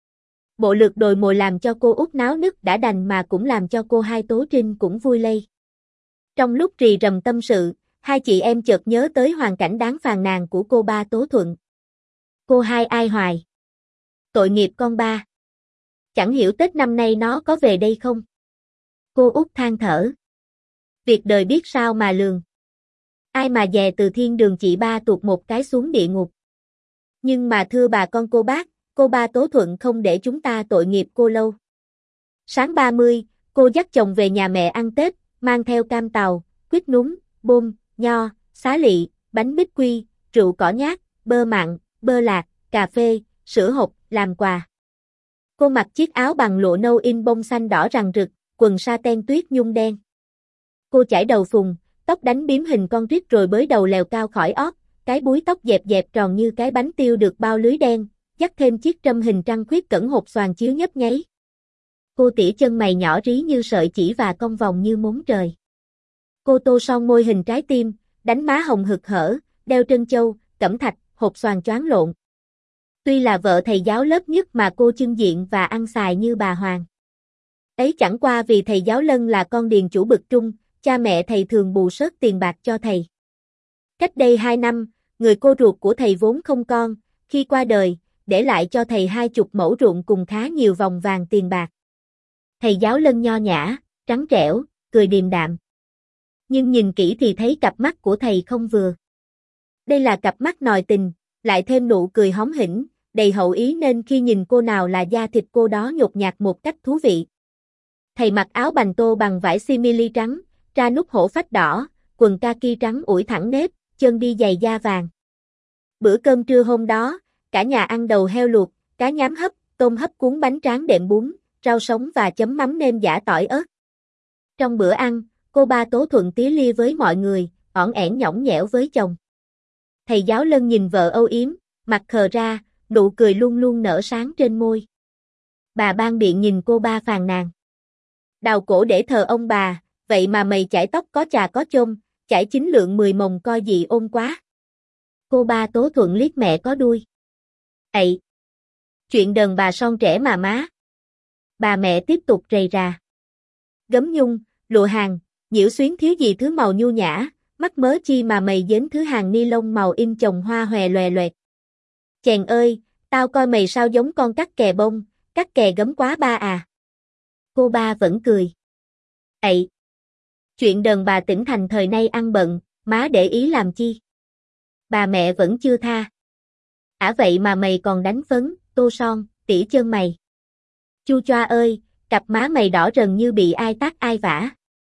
Bộ lược đồi mồi làm cho cô Út náo nức đã đành mà cũng làm cho cô hai Tố Trinh cũng vui lây. Trong lúc rì rầm tâm sự, hai chị em chợt nhớ tới hoàn cảnh đáng phàn nàn của cô ba Tố Thuận. Cô hai ai hoài? Tội nghiệp con ba. Chẳng hiểu Tết năm nay nó có về đây không? Cô Út than thở. Việc đời biết sao mà lường. Ai mà dè từ thiên đường chị ba tuột một cái xuống địa ngục. Nhưng mà thưa bà con cô bác, cô ba Tố Thuận không để chúng ta tội nghiệp cô lâu. Sáng ba mươi, cô dắt chồng về nhà mẹ ăn Tết, mang theo cam tàu, quýt núng, bôm, nho, xá lị, bánh bích quy, rượu cỏ nhát, bơ mặn, bơ lạc, cà phê, sữa hộp, làm quà. Cô mặc chiếc áo bằng lụa nâu in bông xanh đỏ rằn rực, quần sa ten tuyết nhung đen. Cô chải đầu phùng, tóc đánh bím hình con rít rồi bới đầu lèo cao khỏi ót, cái búi tóc dẹp dẹp tròn như cái bánh tiêu được bao lưới đen, dắt thêm chiếc trâm hình trăng khuyết cẩn hột xoàn chiếu nhấp nháy. Cô tỉa chân mày nhỏ rí như sợi chỉ và cong vòng như mống trời. Cô tô son môi hình trái tim, đánh má hồng hực hở, đeo trân châu, cẩm thạch, hột xoàn choáng lộn. Tuy là vợ thầy giáo lớp nhất mà cô chưng diện và ăn xài như bà Hoàng. Ấy chẳng qua vì thầy giáo Lân là con điền chủ bực trung, cha mẹ thầy thường bù sớt tiền bạc cho thầy. Cách đây hai năm, người cô ruột của thầy vốn không con, khi qua đời, để lại cho thầy hai chục mẫu ruộng cùng khá nhiều vòng vàng tiền bạc. Thầy giáo Lân nho nhã, trắng trẻo, cười điềm đạm. Nhưng nhìn kỹ thì thấy cặp mắt của thầy không vừa. Đây là cặp mắt nòi tình, lại thêm nụ cười hóm hỉnh, đầy hậu ý nên khi nhìn cô nào là da thịt cô đó nhột nhạt một cách thú vị. Thầy mặc áo bành tô bằng vải simili trắng, tra nút hổ phách đỏ, quần kaki trắng ủi thẳng nếp, chân đi giày da vàng. Bữa cơm trưa hôm đó, cả nhà ăn đầu heo luộc, cá nhám hấp, tôm hấp cuốn bánh tráng đệm bún, rau sống và chấm mắm nêm giã tỏi ớt. Trong bữa ăn, cô ba Tố Thuận tía lia với mọi người, ỏn ẻn nhõng nhẽo với chồng. Thầy giáo Lân nhìn vợ âu yếm, mặt khờ ra, nụ cười luôn luôn nở sáng trên môi. Bà Ban Biện nhìn cô ba phàn nàn. Đào cổ để thờ ông bà, vậy mà mày chải tóc có chà có chôm, chải chín lượng mười mồng coi gì ôn quá. Cô ba Tố Thuận liếc mẹ có đuôi. Ậy! Chuyện đờn bà son trẻ mà má. Bà mẹ tiếp tục rầy rà. Gấm nhung, lụa hàng, nhiễu xuyến thiếu gì thứ màu nhu nhã, mắc mớ chi mà mày dến thứ hàng ni lông màu in chồng hoa hòe loè loẹt. Chèn ơi, tao coi mày sao giống con cắt kè bông, cắt kè gấm quá ba à. Cô ba vẫn cười. Ậy! Chuyện đờn bà tỉnh thành thời nay ăn bận, má để ý làm chi? Bà mẹ vẫn chưa tha. Ả à vậy mà mày còn đánh phấn, tô son, tỉa chân mày. Chu choa ơi, cặp má mày đỏ rần như bị ai tát ai vả.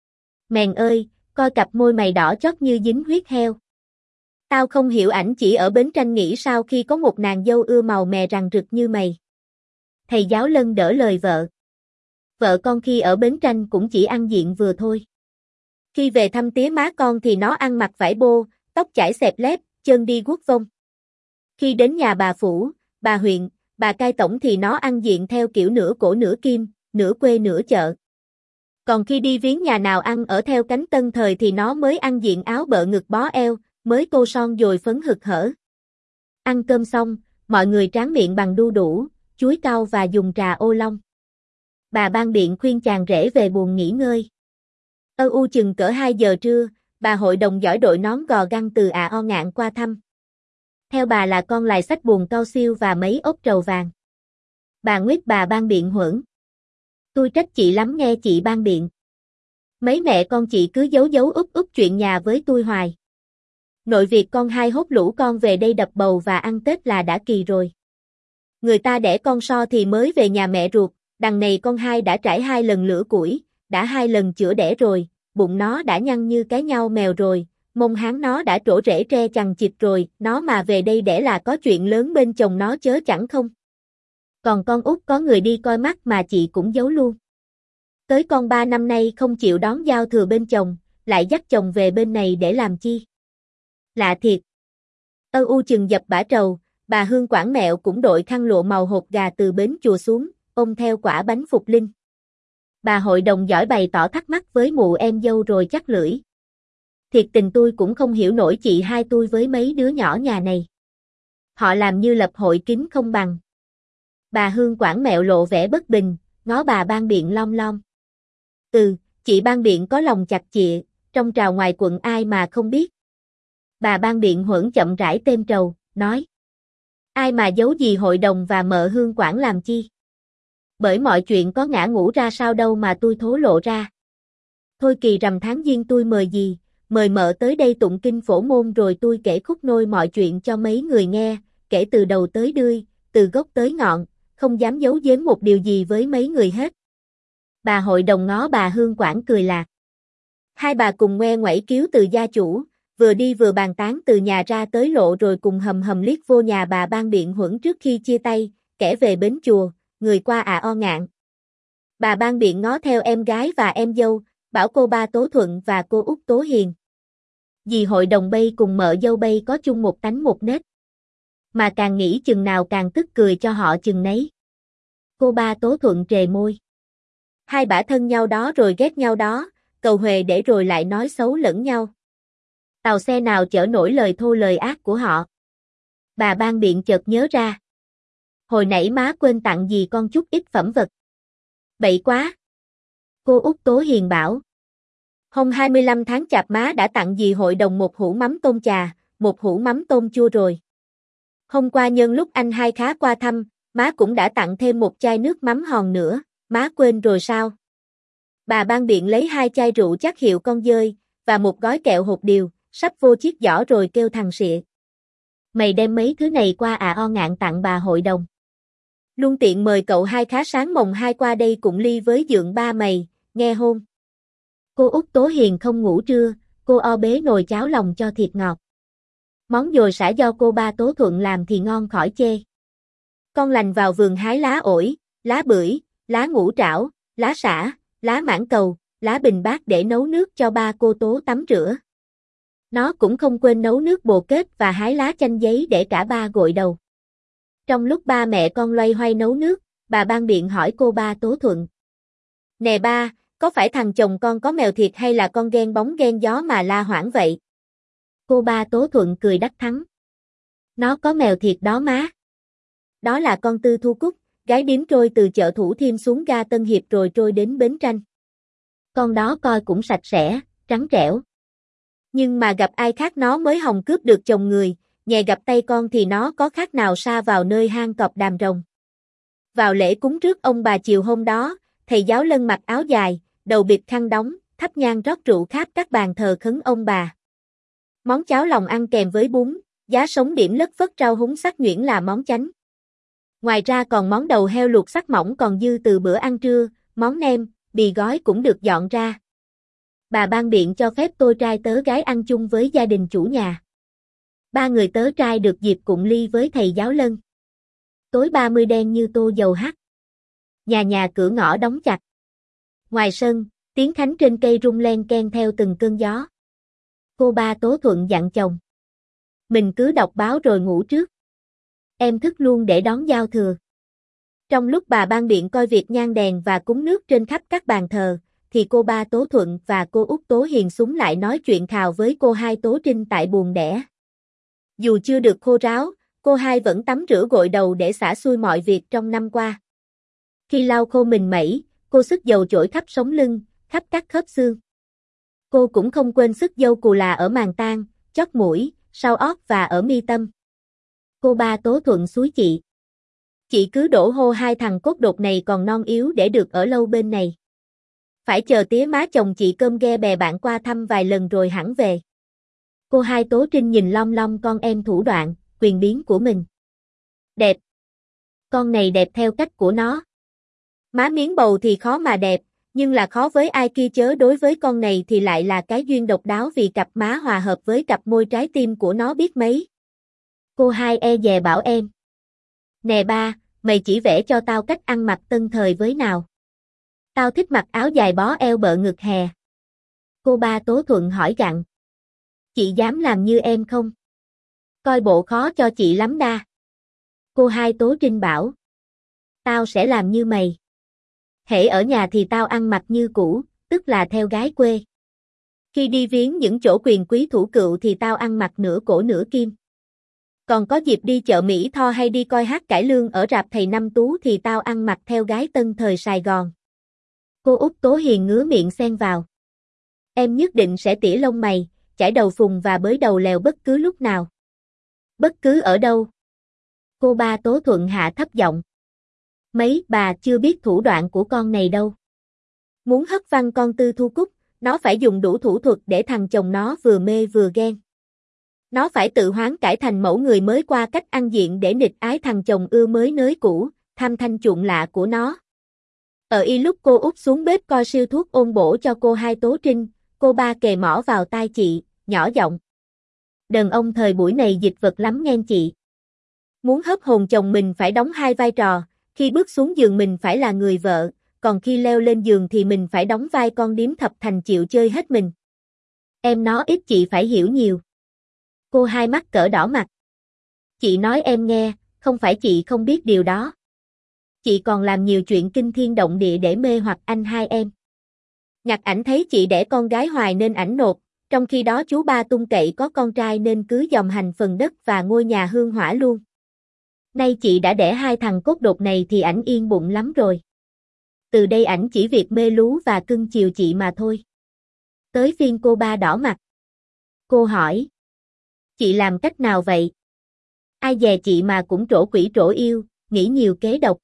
Mèn ơi, coi cặp môi mày đỏ chót như dính huyết heo. Tao không hiểu ảnh chỉ ở Bến Tranh nghĩ sao khi có một nàng dâu ưa màu mè rằn rực như mày. Thầy giáo Lân đỡ lời vợ. Vợ con khi ở Bến Tranh cũng chỉ ăn diện vừa thôi. Khi về thăm tía má con thì nó ăn mặc vải bô, tóc chải xẹp lép, chân đi guốc vông. Khi đến nhà bà Phủ, bà huyện, bà cai tổng thì nó ăn diện theo kiểu nửa cổ nửa kim, nửa quê nửa chợ. Còn khi đi viếng nhà nào ăn ở theo cánh tân thời thì nó mới ăn diện áo bợ ngực bó eo, mới tô son dồi phấn hực hở. Ăn cơm xong, mọi người tráng miệng bằng đu đủ, chuối cau và dùng trà ô long. Bà Ban Biện khuyên chàng rể về buồng nghỉ ngơi. Ơ u chừng cỡ hai giờ trưa, bà hội đồng giỏi đội nón gò găng từ à o ngạn qua thăm. Theo bà là con lại xách buồng cao siêu và mấy ốc trầu vàng. Bà nguyết bà Ban Biện huỡn. Tôi trách chị lắm nghe chị Ban Biện. Mấy mẹ con chị cứ giấu giấu úp úp chuyện nhà với tôi hoài. Nội việc con hai hốt lũ con về đây đập bầu và ăn Tết là đã kỳ rồi. Người ta đẻ con so thì mới về nhà mẹ ruột, đằng này con hai đã trải hai lần lửa củi, đã hai lần chữa đẻ rồi, bụng nó đã nhăn như cái nhau mèo rồi, mông hán nó đã trổ rễ tre chằng chịt rồi, nó mà về đây để là có chuyện lớn bên chồng nó chớ chẳng không. Còn con út có người đi coi mắt mà chị cũng giấu luôn. Tới con ba năm nay không chịu đón giao thừa bên chồng, lại dắt chồng về bên này để làm chi. Lạ thiệt. Ơ u chừng dập bả trầu, bà Hương Quảng mẹo cũng đội khăn lụa màu hột gà từ bến chùa xuống, ôm theo quả bánh phục linh. Bà hội đồng giỏi bày tỏ thắc mắc với mụ em dâu rồi chắc lưỡi. Thiệt tình tôi cũng không hiểu nổi chị hai tôi với mấy đứa nhỏ nhà này. Họ làm như lập hội kín không bằng. Bà Hương Quảng mẹo lộ vẻ bất bình, ngó bà Ban Biện lom lom. Ừ, chị Ban Biện có lòng chặt chịa, trong trào ngoài quận ai mà không biết. Bà Ban Biện huỡn chậm rãi têm trầu, nói. Ai mà giấu gì hội đồng và mợ Hương Quảng làm chi? Bởi mọi chuyện có ngã ngũ ra sao đâu mà tôi thố lộ ra. Thôi kỳ rằm tháng giêng tôi mời gì, mời mợ tới đây tụng kinh phổ môn rồi tôi kể khúc nôi mọi chuyện cho mấy người nghe, kể từ đầu tới đuôi, từ gốc tới ngọn, không dám giấu giếm một điều gì với mấy người hết. Bà hội đồng ngó bà Hương Quảng cười lạc. Hai bà cùng ngoe ngoẩy cứu từ gia chủ, vừa đi vừa bàn tán từ nhà ra tới lộ rồi cùng hầm hầm liếc vô nhà bà Ban Biện Huẩn trước khi chia tay, kẻ về bến chùa, người qua à o ngạn. Bà Ban Biện ngó theo em gái và em dâu, bảo cô ba Tố Thuận và cô út Tố Hiền. Dì hội đồng bay cùng mợ dâu bay có chung một tánh một nết. Mà càng nghĩ chừng nào càng tức cười cho họ chừng nấy. Cô ba Tố Thuận trề môi. Hai bả thân nhau đó rồi ghét nhau đó, cầu huề để rồi lại nói xấu lẫn nhau. Tàu xe nào chở nổi lời thô lời ác của họ. Bà Ban Biện chợt nhớ ra. Hồi nãy má quên tặng dì con chút ít phẩm vật. Bậy quá. Cô út Tố Hiền bảo. Hôm hai mươi lăm tháng chạp má đã tặng dì hội đồng một hũ mắm tôm chà, một hũ mắm tôm chua rồi. Hôm qua nhân lúc anh hai khá qua thăm, má cũng đã tặng thêm một chai nước mắm hòn nữa, má quên rồi sao? Bà Ban Biện lấy hai chai rượu chắc hiệu con dơi, và một gói kẹo hột điều, sắp vô chiếc giỏ rồi kêu thằng Sịa. Mày đem mấy thứ này qua à o ngạn tặng bà hội đồng. Luôn tiện mời cậu hai khá sáng mồng hai qua đây cũng ly với dượng ba mày, nghe hôn. Cô út Tố Hiền không ngủ trưa, cô o bế nồi cháo lòng cho thịt ngọt. Món dồi sả do cô ba Tố Thuận làm thì ngon khỏi chê. Con lành vào vườn hái lá ổi, lá bưởi, lá ngũ trảo, lá sả, lá mãng cầu, lá bình bát để nấu nước cho ba cô Tố tắm rửa. Nó cũng không quên nấu nước bồ kết và hái lá chanh giấy để cả ba gội đầu. Trong lúc ba mẹ con loay hoay nấu nước, bà Ban Biện hỏi cô ba Tố Thuận. Nè ba, có phải thằng chồng con có mèo thiệt hay là con ghen bóng ghen gió mà la hoảng vậy? Cô ba Tố Thuận cười đắc thắng. Nó có mèo thiệt đó má. Đó là con Tư Thu Cúc, gái điếm trôi từ chợ Thủ Thiêm xuống ga Tân Hiệp rồi trôi đến Bến Tranh. Con đó coi cũng sạch sẽ, trắng trẻo. Nhưng mà gặp ai khác nó mới hòng cướp được chồng người, nhè gặp tay con thì nó có khác nào sa vào nơi hang cọp đàm rồng. Vào lễ cúng rước ông bà chiều hôm đó, thầy giáo Lân mặc áo dài, đầu bịt khăn đóng, thắp nhang rót rượu khắp các bàn thờ khấn ông bà. Món cháo lòng ăn kèm với bún, giá sống điểm lất phất rau húng sắc nhuyễn là món chánh. Ngoài ra còn món đầu heo luộc sắc mỏng còn dư từ bữa ăn trưa, món nem, bì gói cũng được dọn ra. Bà Ban Biện cho phép tôi trai tớ gái ăn chung với gia đình chủ nhà. Ba người tớ trai được dịp cụng ly với thầy giáo Lân. Tối ba mươi đen như tô dầu hắt. Nhà nhà cửa ngõ đóng chặt. Ngoài sân, tiếng khánh trên cây rung len ken theo từng cơn gió. Cô ba Tố Thuận dặn chồng. Mình cứ đọc báo rồi ngủ trước. Em thức luôn để đón giao thừa. Trong lúc bà Ban Biện coi việc nhang đèn và cúng nước trên khắp các bàn thờ, thì cô ba Tố Thuận và cô út Tố Hiền súng lại nói chuyện khào với cô hai Tố Trinh tại buồng đẻ. Dù chưa được khô ráo, cô hai vẫn tắm rửa gội đầu để xả xuôi mọi việc trong năm qua. Khi lau khô mình mẩy, cô sức dầu chổi khắp sống lưng, khắp các khớp xương. Cô cũng không quên sức dâu cù là ở màng tang, chót mũi, sau ót và ở mi tâm. Cô ba Tố Thuận xúi chị. Chị cứ đổ hô hai thằng cốt đột này còn non yếu để được ở lâu bên này. Phải chờ tía má chồng chị cơm ghe bè bạn qua thăm vài lần rồi hẳn về. Cô hai Tố Trinh nhìn long long con em thủ đoạn, quyền biến của mình. Đẹp. Con này đẹp theo cách của nó. Má miếng bầu thì khó mà đẹp, nhưng là khó với ai kia chớ đối với con này thì lại là cái duyên độc đáo vì cặp má hòa hợp với cặp môi trái tim của nó biết mấy. Cô hai e dè bảo em. Nè ba, mày chỉ vẽ cho tao cách ăn mặc tân thời với nào. Tao thích mặc áo dài bó eo bợ ngực hè. Cô ba Tố Thuận hỏi gặng. Chị dám làm như em không? Coi bộ khó cho chị lắm đa. Cô hai Tố Trinh bảo. Tao sẽ làm như mày. Hễ ở nhà thì tao ăn mặc như cũ, tức là theo gái quê. Khi đi viếng những chỗ quyền quý thủ cựu thì tao ăn mặc nửa cổ nửa kim. Còn có dịp đi chợ Mỹ Tho hay đi coi hát cải lương ở rạp thầy Năm Tú thì tao ăn mặc theo gái tân thời Sài Gòn. Cô Út Tố Hiền ngứa miệng xen vào. Em nhất định sẽ tỉa lông mày, chải đầu phùng và bới đầu lèo bất cứ lúc nào. Bất cứ ở đâu. Cô ba Tố Thuận hạ thấp giọng. Mấy bà chưa biết thủ đoạn của con này đâu. Muốn hất văng con Tư Thu Cúc, nó phải dùng đủ thủ thuật để thằng chồng nó vừa mê vừa ghen. Nó phải tự hoán cải thành mẫu người mới qua cách ăn diện để nịt ái thằng chồng ưa mới nới cũ, tham thanh chuộng lạ của nó. Ở y lúc cô út xuống bếp coi siêu thuốc ôn bổ cho cô hai Tố Trinh, cô ba kề mỏ vào tai chị, nhỏ giọng. Đàn ông thời buổi này dịch vật lắm nghe chị. Muốn hấp hồn chồng mình phải đóng hai vai trò, khi bước xuống giường mình phải là người vợ, còn khi leo lên giường thì mình phải đóng vai con điếm thập thành chịu chơi hết mình. Em nói ít chị phải hiểu nhiều. Cô hai mắt cỡ đỏ mặt. Chị nói em nghe, không phải chị không biết điều đó. Chị còn làm nhiều chuyện kinh thiên động địa để mê hoặc anh hai em. Nhặt ảnh thấy chị đẻ con gái hoài nên ảnh nộp, trong khi đó chú ba tung cậy có con trai nên cứ dòm hành phần đất và ngôi nhà hương hỏa luôn. Nay chị đã đẻ hai thằng cốt đột này thì ảnh yên bụng lắm rồi. Từ đây ảnh chỉ việc mê lú và cưng chiều chị mà thôi. Tới phiên cô ba đỏ mặt. Cô hỏi. Chị làm cách nào vậy? Ai dè chị mà cũng trổ quỷ trổ yêu, nghĩ nhiều kế độc.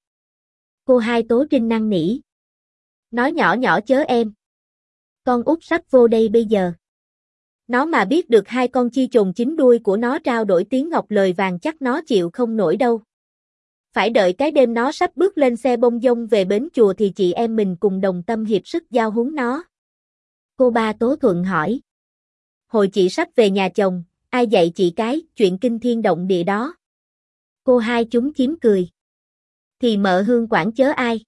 Cô hai Tố Trinh năn nỉ. Nói nhỏ nhỏ chớ em. Con út sắp vô đây bây giờ. Nó mà biết được hai con chi chồn chín đuôi của nó trao đổi tiếng ngọc lời vàng chắc nó chịu không nổi đâu. Phải đợi cái đêm nó sắp bước lên xe bông dông về bến chùa thì chị em mình cùng đồng tâm hiệp sức giao huấn nó. Cô ba Tố Thuận hỏi. Hồi chị sắp về nhà chồng, ai dạy chị cái chuyện kinh thiên động địa đó? Cô hai chúng chiếm cười. Thì mợ Hương quản chớ ai.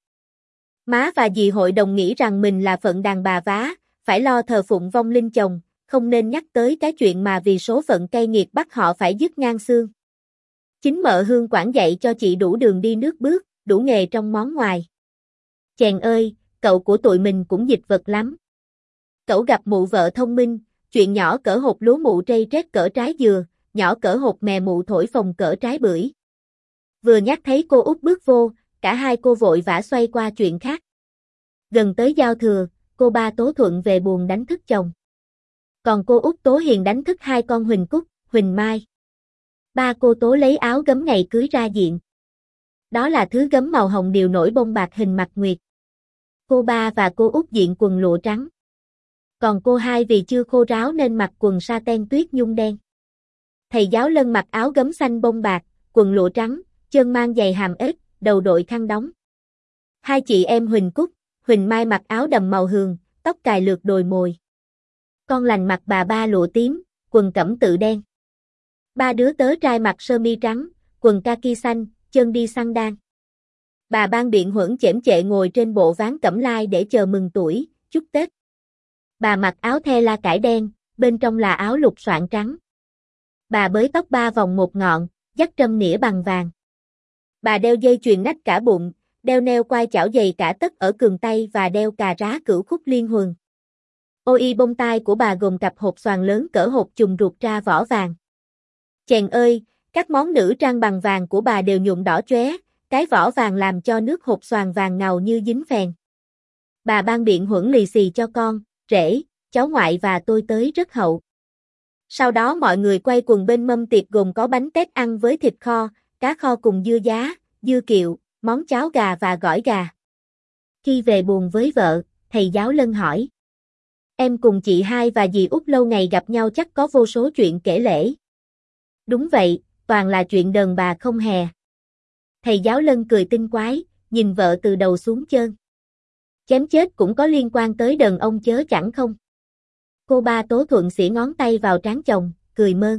Má và dì hội đồng nghĩ rằng mình là phận đàn bà vá, phải lo thờ phụng vong linh chồng, không nên nhắc tới cái chuyện mà vì số phận cay nghiệt bắt họ phải dứt ngang xương. Chính mợ Hương quản dạy cho chị đủ đường đi nước bước, đủ nghề trong món ngoài. Chàng ơi, cậu của tụi mình cũng dịch vật lắm. Cậu gặp mụ vợ thông minh, chuyện nhỏ cỡ hột lúa mụ trây trét cỡ trái dừa, nhỏ cỡ hột mè mụ thổi phồng cỡ trái bưởi. Vừa nhắc thấy cô út bước vô, cả hai cô vội vã xoay qua chuyện khác. Gần tới giao thừa, cô ba Tố Thuận về buồn đánh thức chồng. Còn cô út Tố Hiền đánh thức hai con Huỳnh Cúc, Huỳnh Mai. Ba cô Tố lấy áo gấm ngày cưới ra diện. Đó là thứ gấm màu hồng điều nổi bông bạc hình mặt nguyệt. Cô ba và cô út diện quần lụa trắng. Còn cô hai vì chưa khô ráo nên mặc quần sa ten tuyết nhung đen. Thầy giáo Lân mặc áo gấm xanh bông bạc, quần lụa trắng, chân mang giày hàm ếch, đầu đội khăn đóng. Hai chị em Huỳnh Cúc, Huỳnh Mai mặc áo đầm màu hường, tóc cài lược đồi mồi. Con lành mặc bà ba lụa tím, quần cẩm tự đen. Ba đứa tớ trai mặc sơ mi trắng, quần kaki xanh, chân đi xăng đan. Bà ban điện huẩn chễm chệ ngồi trên bộ ván cẩm lai để chờ mừng tuổi, chúc Tết. Bà mặc áo the la cải đen, bên trong là áo lục soạn trắng. Bà bới tóc ba vòng một ngọn, dắt trâm nĩa bằng vàng. Bà đeo dây chuyền nách cả bụng, đeo neo quai chảo dày cả tấc ở cườn tay và đeo cà rá cửu khúc liên huần. Ô y bông tai của bà gồm cặp hột xoàn lớn cỡ hột chùm ruột ra vỏ vàng. Chèn ơi, các món nữ trang bằng vàng của bà đều nhuộm đỏ chóe, cái vỏ vàng làm cho nước hột xoàn vàng ngầu như dính phèn. Bà ban điện huẩn lì xì cho con, rể, cháu ngoại và tôi tới rất hậu. Sau đó mọi người quay quần bên mâm tiệc gồm có bánh tét ăn với thịt kho, cá kho cùng dưa giá, dưa kiệu, món cháo gà và gỏi gà. Khi về buồn với vợ, thầy giáo Lân hỏi. Em cùng chị hai và dì út lâu ngày gặp nhau chắc có vô số chuyện kể lể. Đúng vậy, toàn là chuyện đàn bà không hè. Thầy giáo Lân cười tinh quái, nhìn vợ từ đầu xuống chân. Chém chết cũng có liên quan tới đàn ông chớ chẳng không? Cô ba Tố Thuận xỉ ngón tay vào trán chồng, cười mơn.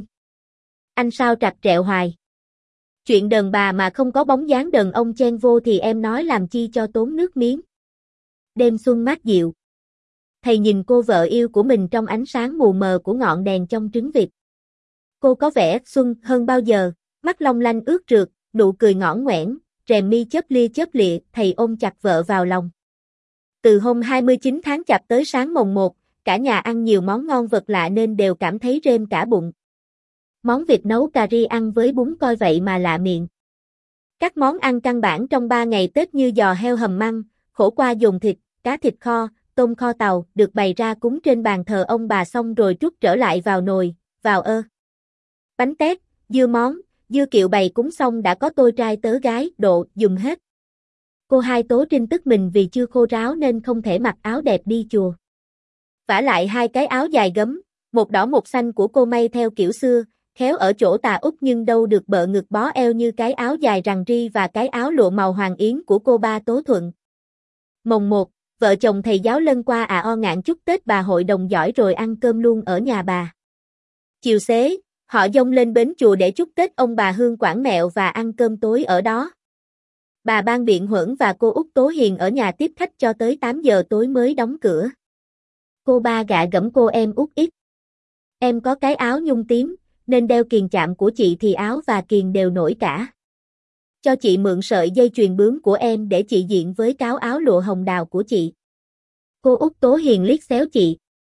Anh sao trặc trẹo hoài? Chuyện đàn bà mà không có bóng dáng đàn ông chen vô thì em nói làm chi cho tốn nước miếng. Đêm xuân mát dịu. Thầy nhìn cô vợ yêu của mình trong ánh sáng mù mờ của ngọn đèn trong trứng vịt. Cô có vẻ xuân hơn bao giờ, mắt long lanh ướt rượt, nụ cười ngõn ngoẻn, rèm mi chớp lia chớp lịa, thầy ôm chặt vợ vào lòng. Từ hôm hai mươi chín tháng Chạp tới sáng mồng một, cả nhà ăn nhiều món ngon vật lạ nên đều cảm thấy rêm cả bụng. Món vịt nấu cà ri ăn với bún coi vậy mà lạ miệng. Các món ăn căn bản trong ba ngày Tết như giò heo hầm măng, khổ qua dồn thịt, cá thịt kho, tôm kho tàu được bày ra cúng trên bàn thờ ông bà xong rồi trút trở lại vào nồi, vào ơ. Bánh tét, dưa món, dưa kiệu bày cúng xong đã có tôi trai tớ gái, độ, dùng hết. Cô hai Tố Trinh tức mình vì chưa khô ráo nên không thể mặc áo đẹp đi chùa. Vả lại hai cái áo dài gấm, một đỏ một xanh của cô may theo kiểu xưa, khéo ở chỗ tà út nhưng đâu được bợ ngực bó eo như cái áo dài rằn ri và cái áo lụa màu hoàng yến của cô ba Tố Thuận. Mồng một, vợ chồng thầy giáo lân qua à o ngạn chúc Tết bà hội đồng giỏi rồi ăn cơm luôn ở nhà bà. Chiều xế, họ dông lên bến chùa để chúc Tết ông bà Hương Quản Mẹo và ăn cơm tối ở đó. Bà Ban Biện Huẩn và cô Út Tố Hiền ở nhà tiếp khách cho tới tám giờ tối mới đóng cửa. Cô ba gạ gẫm cô em Út ít. Em có cái áo nhung tím, nên đeo kiềng chạm của chị thì áo và kiềng đều nổi cả. Cho chị mượn sợi dây chuyền bướm của em để chị diện với cáo áo lụa hồng đào của chị. Cô Út Tố Hiền liếc xéo chị.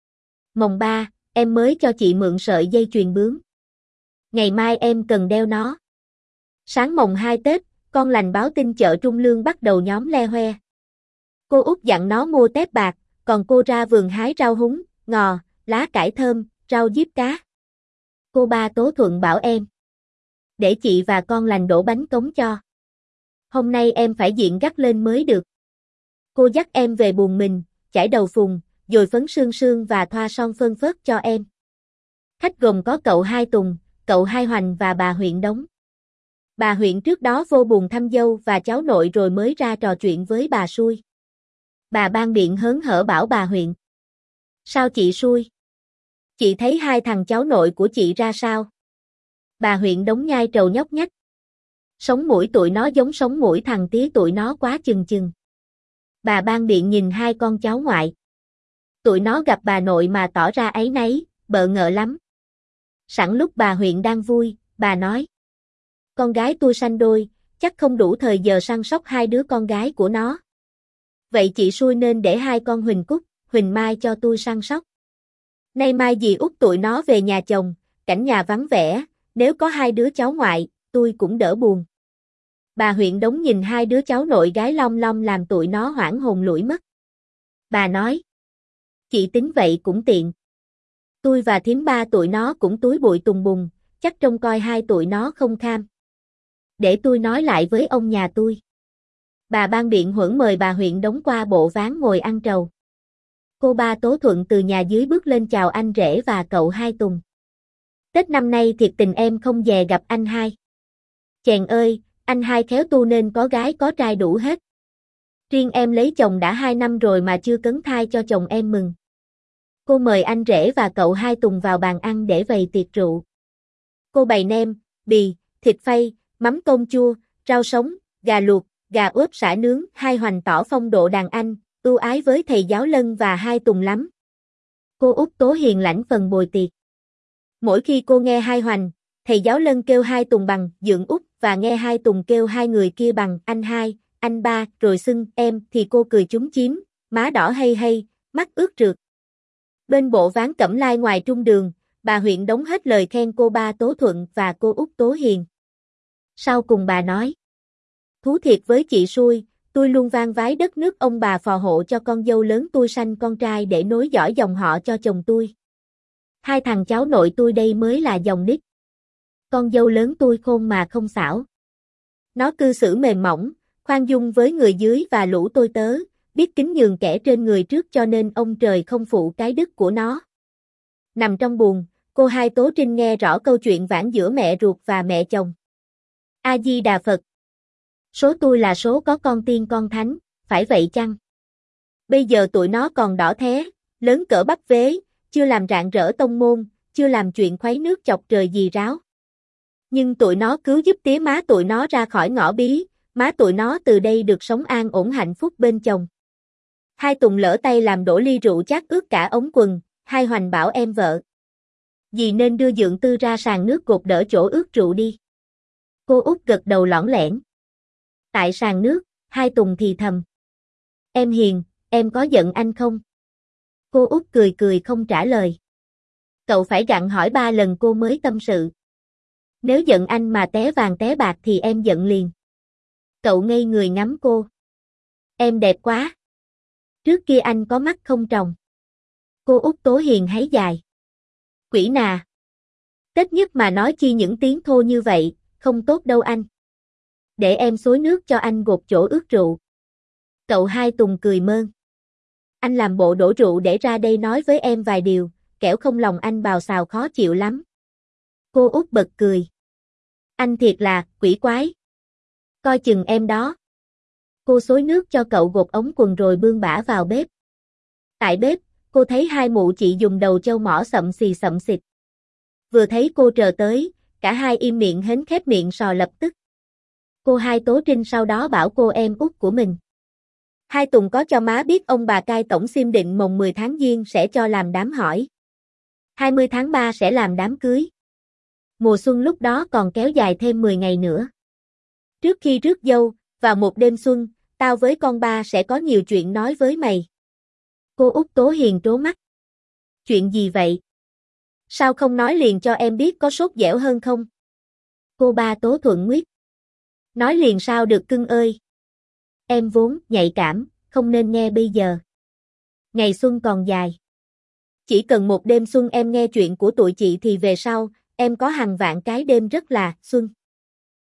Mồng ba, em mới cho chị mượn sợi dây chuyền bướm. Ngày mai em cần đeo nó. Sáng mồng hai Tết, con lành báo tin chợ Trung Lương bắt đầu nhóm le hoe. Cô Út dặn nó mua tép bạc, còn cô ra vườn hái rau húng, ngò, lá cải thơm, rau diếp cá. Cô ba Tố Thuận bảo em. Để chị và con lành đổ bánh cống cho. Hôm nay em phải diện gắt lên mới được. Cô dắt em về buồng mình, chải đầu phùng, dồi phấn sương sương và thoa son phơn phớt cho em. Khách gồm có cậu Hai Tùng, cậu Hai Hoành và bà Huyện Đống. Bà Huyện trước đó vô buồn thăm dâu và cháu nội rồi mới ra trò chuyện với bà Xui. Bà Ban Biện hớn hở bảo bà Huyện. Sao chị Xui? Chị thấy hai thằng cháu nội của chị ra sao? Bà Huyện Đống nhai trầu nhóc nhách. Sống mũi tụi nó giống sống mũi thằng tía tụi nó quá chừng chừng. Bà Ban Biện nhìn hai con cháu ngoại. Tụi nó gặp bà nội mà tỏ ra áy náy, bợ ngợ lắm. Sẵn lúc bà Huyện đang vui, bà nói. Con gái tôi sanh đôi, chắc không đủ thời giờ săn sóc hai đứa con gái của nó. Vậy chị Xui nên để hai con Huỳnh Cúc, Huỳnh Mai cho tôi săn sóc. Nay mai dì út tụi nó về nhà chồng, cảnh nhà vắng vẻ, nếu có hai đứa cháu ngoại, tôi cũng đỡ buồn. Bà Huyện Đống nhìn hai đứa cháu nội gái long long làm tụi nó hoảng hồn lủi mất. Bà nói. Chị tính vậy cũng tiện. Tôi và thím ba tụi nó cũng túi bụi tùng bùng, chắc trông coi hai tụi nó không kham. Để tôi nói lại với ông nhà tôi. Bà Ban Biện Huẩn mời bà Huyện Đống qua bộ ván ngồi ăn trầu. Cô ba Tố Thuận từ nhà dưới bước lên chào anh rể và cậu Hai Tùng. Tết năm nay thiệt tình em không về gặp anh Hai. Chèn ơi, anh Hai khéo tu nên có gái có trai đủ hết. Riêng em lấy chồng đã hai năm rồi mà chưa cấn thai cho chồng em mừng. Cô mời anh rể và cậu Hai Tùng vào bàn ăn để bày tiệc rượu. Cô bày nem, bì, thịt phay, mắm tôm chua, rau sống, gà luộc, gà ướp sả nướng. Hai Hoành tỏ phong độ đàn anh, ưu ái với thầy giáo Lân và Hai Tùng lắm. Cô Út Tố Hiền lãnh phần bồi tiệc. Mỗi khi cô nghe Hai Hoành, thầy giáo Lân kêu Hai Tùng bằng Dượng Út và nghe Hai Tùng kêu hai người kia bằng anh Hai, anh Ba rồi xưng em thì cô cười chúm chím, má đỏ hay hay, mắt ướt rượt. Bên bộ ván cẩm lai ngoài trung đường, bà Huyện Đống hết lời khen cô ba Tố Thuận và cô Út Tố Hiền. Sau cùng bà nói. Thú thiệt với chị Xui, tôi luôn van vái đất nước ông bà phò hộ cho con dâu lớn tôi sanh con trai để nối dõi dòng họ cho chồng tôi. Hai thằng cháu nội tôi đây mới là dòng đích. Con dâu lớn tôi khôn mà không xảo. Nó cư xử mềm mỏng, khoan dung với người dưới và lũ tôi tớ, biết kính nhường kẻ trên người trước cho nên ông trời không phụ cái đức của nó. Nằm trong buồng, cô hai Tố Trinh nghe rõ câu chuyện vãn giữa mẹ ruột và mẹ chồng. A Di Đà Phật. Số tôi là số có con tiên con thánh, phải vậy chăng? Bây giờ tụi nó còn đỏ thé, lớn cỡ bắp vế, chưa làm rạng rỡ tông môn, chưa làm chuyện khuấy nước chọc trời gì ráo. Nhưng tụi nó cứu giúp tía má tụi nó ra khỏi ngõ bí, má tụi nó từ đây được sống an ổn hạnh phúc bên chồng. Hai Tùng lỡ tay làm đổ ly rượu chát ướt cả ống quần, hai Hoành bảo em vợ. Dì nên đưa Dượng Tư ra sàn nước gột đỡ chỗ ướt rượu đi. Cô Út gật đầu lõng lẻn. Tại sàn nước, hai Tùng thì thầm. Em hiền, em có giận anh không? Cô Út cười cười không trả lời. Cậu phải gặng hỏi ba lần cô mới tâm sự. Nếu giận anh mà té vàng té bạc thì em giận liền. Cậu ngây người ngắm cô. Em đẹp quá. Trước kia anh có mắt không tròng. Cô Út tố hiền háy dài. Quỷ nà. Tết nhất mà nói chi những tiếng thô như vậy, không tốt đâu anh. Để em xối nước cho anh gột chỗ ướt rượu. Cậu hai Tùng cười mơn. Anh làm bộ đổ rượu để ra đây nói với em vài điều, kẻo không lòng anh bào xào khó chịu lắm. Cô Út bật cười. Anh thiệt là, quỷ quái. Coi chừng em đó. Cô xối nước cho cậu gột ống quần rồi bươn bả vào bếp. Tại bếp, cô thấy hai mụ chị dùng đầu trâu mỏ sậm xì sậm xịt. Vừa thấy cô trờ tới, cả hai im miệng hến khép miệng sò lập tức. Cô hai tố trinh sau đó bảo cô em út của mình. Hai Tùng có cho má biết ông bà cai tổng xiêm định mồng mười tháng Giêng sẽ cho làm đám hỏi. hai mươi tháng ba sẽ làm đám cưới. Mùa xuân lúc đó còn kéo dài thêm mười ngày nữa. Trước khi rước dâu, vào một đêm xuân, tao với con ba sẽ có nhiều chuyện nói với mày. Cô Út tố hiền trố mắt. Chuyện gì vậy? Sao không nói liền cho em biết có sốt dẻo hơn không? Cô ba tố thuận nguyết. Nói liền sao được cưng ơi. Em vốn nhạy cảm, không nên nghe bây giờ. Ngày xuân còn dài. Chỉ cần một đêm xuân em nghe chuyện của tụi chị thì về sau, em có hàng vạn cái đêm rất là xuân.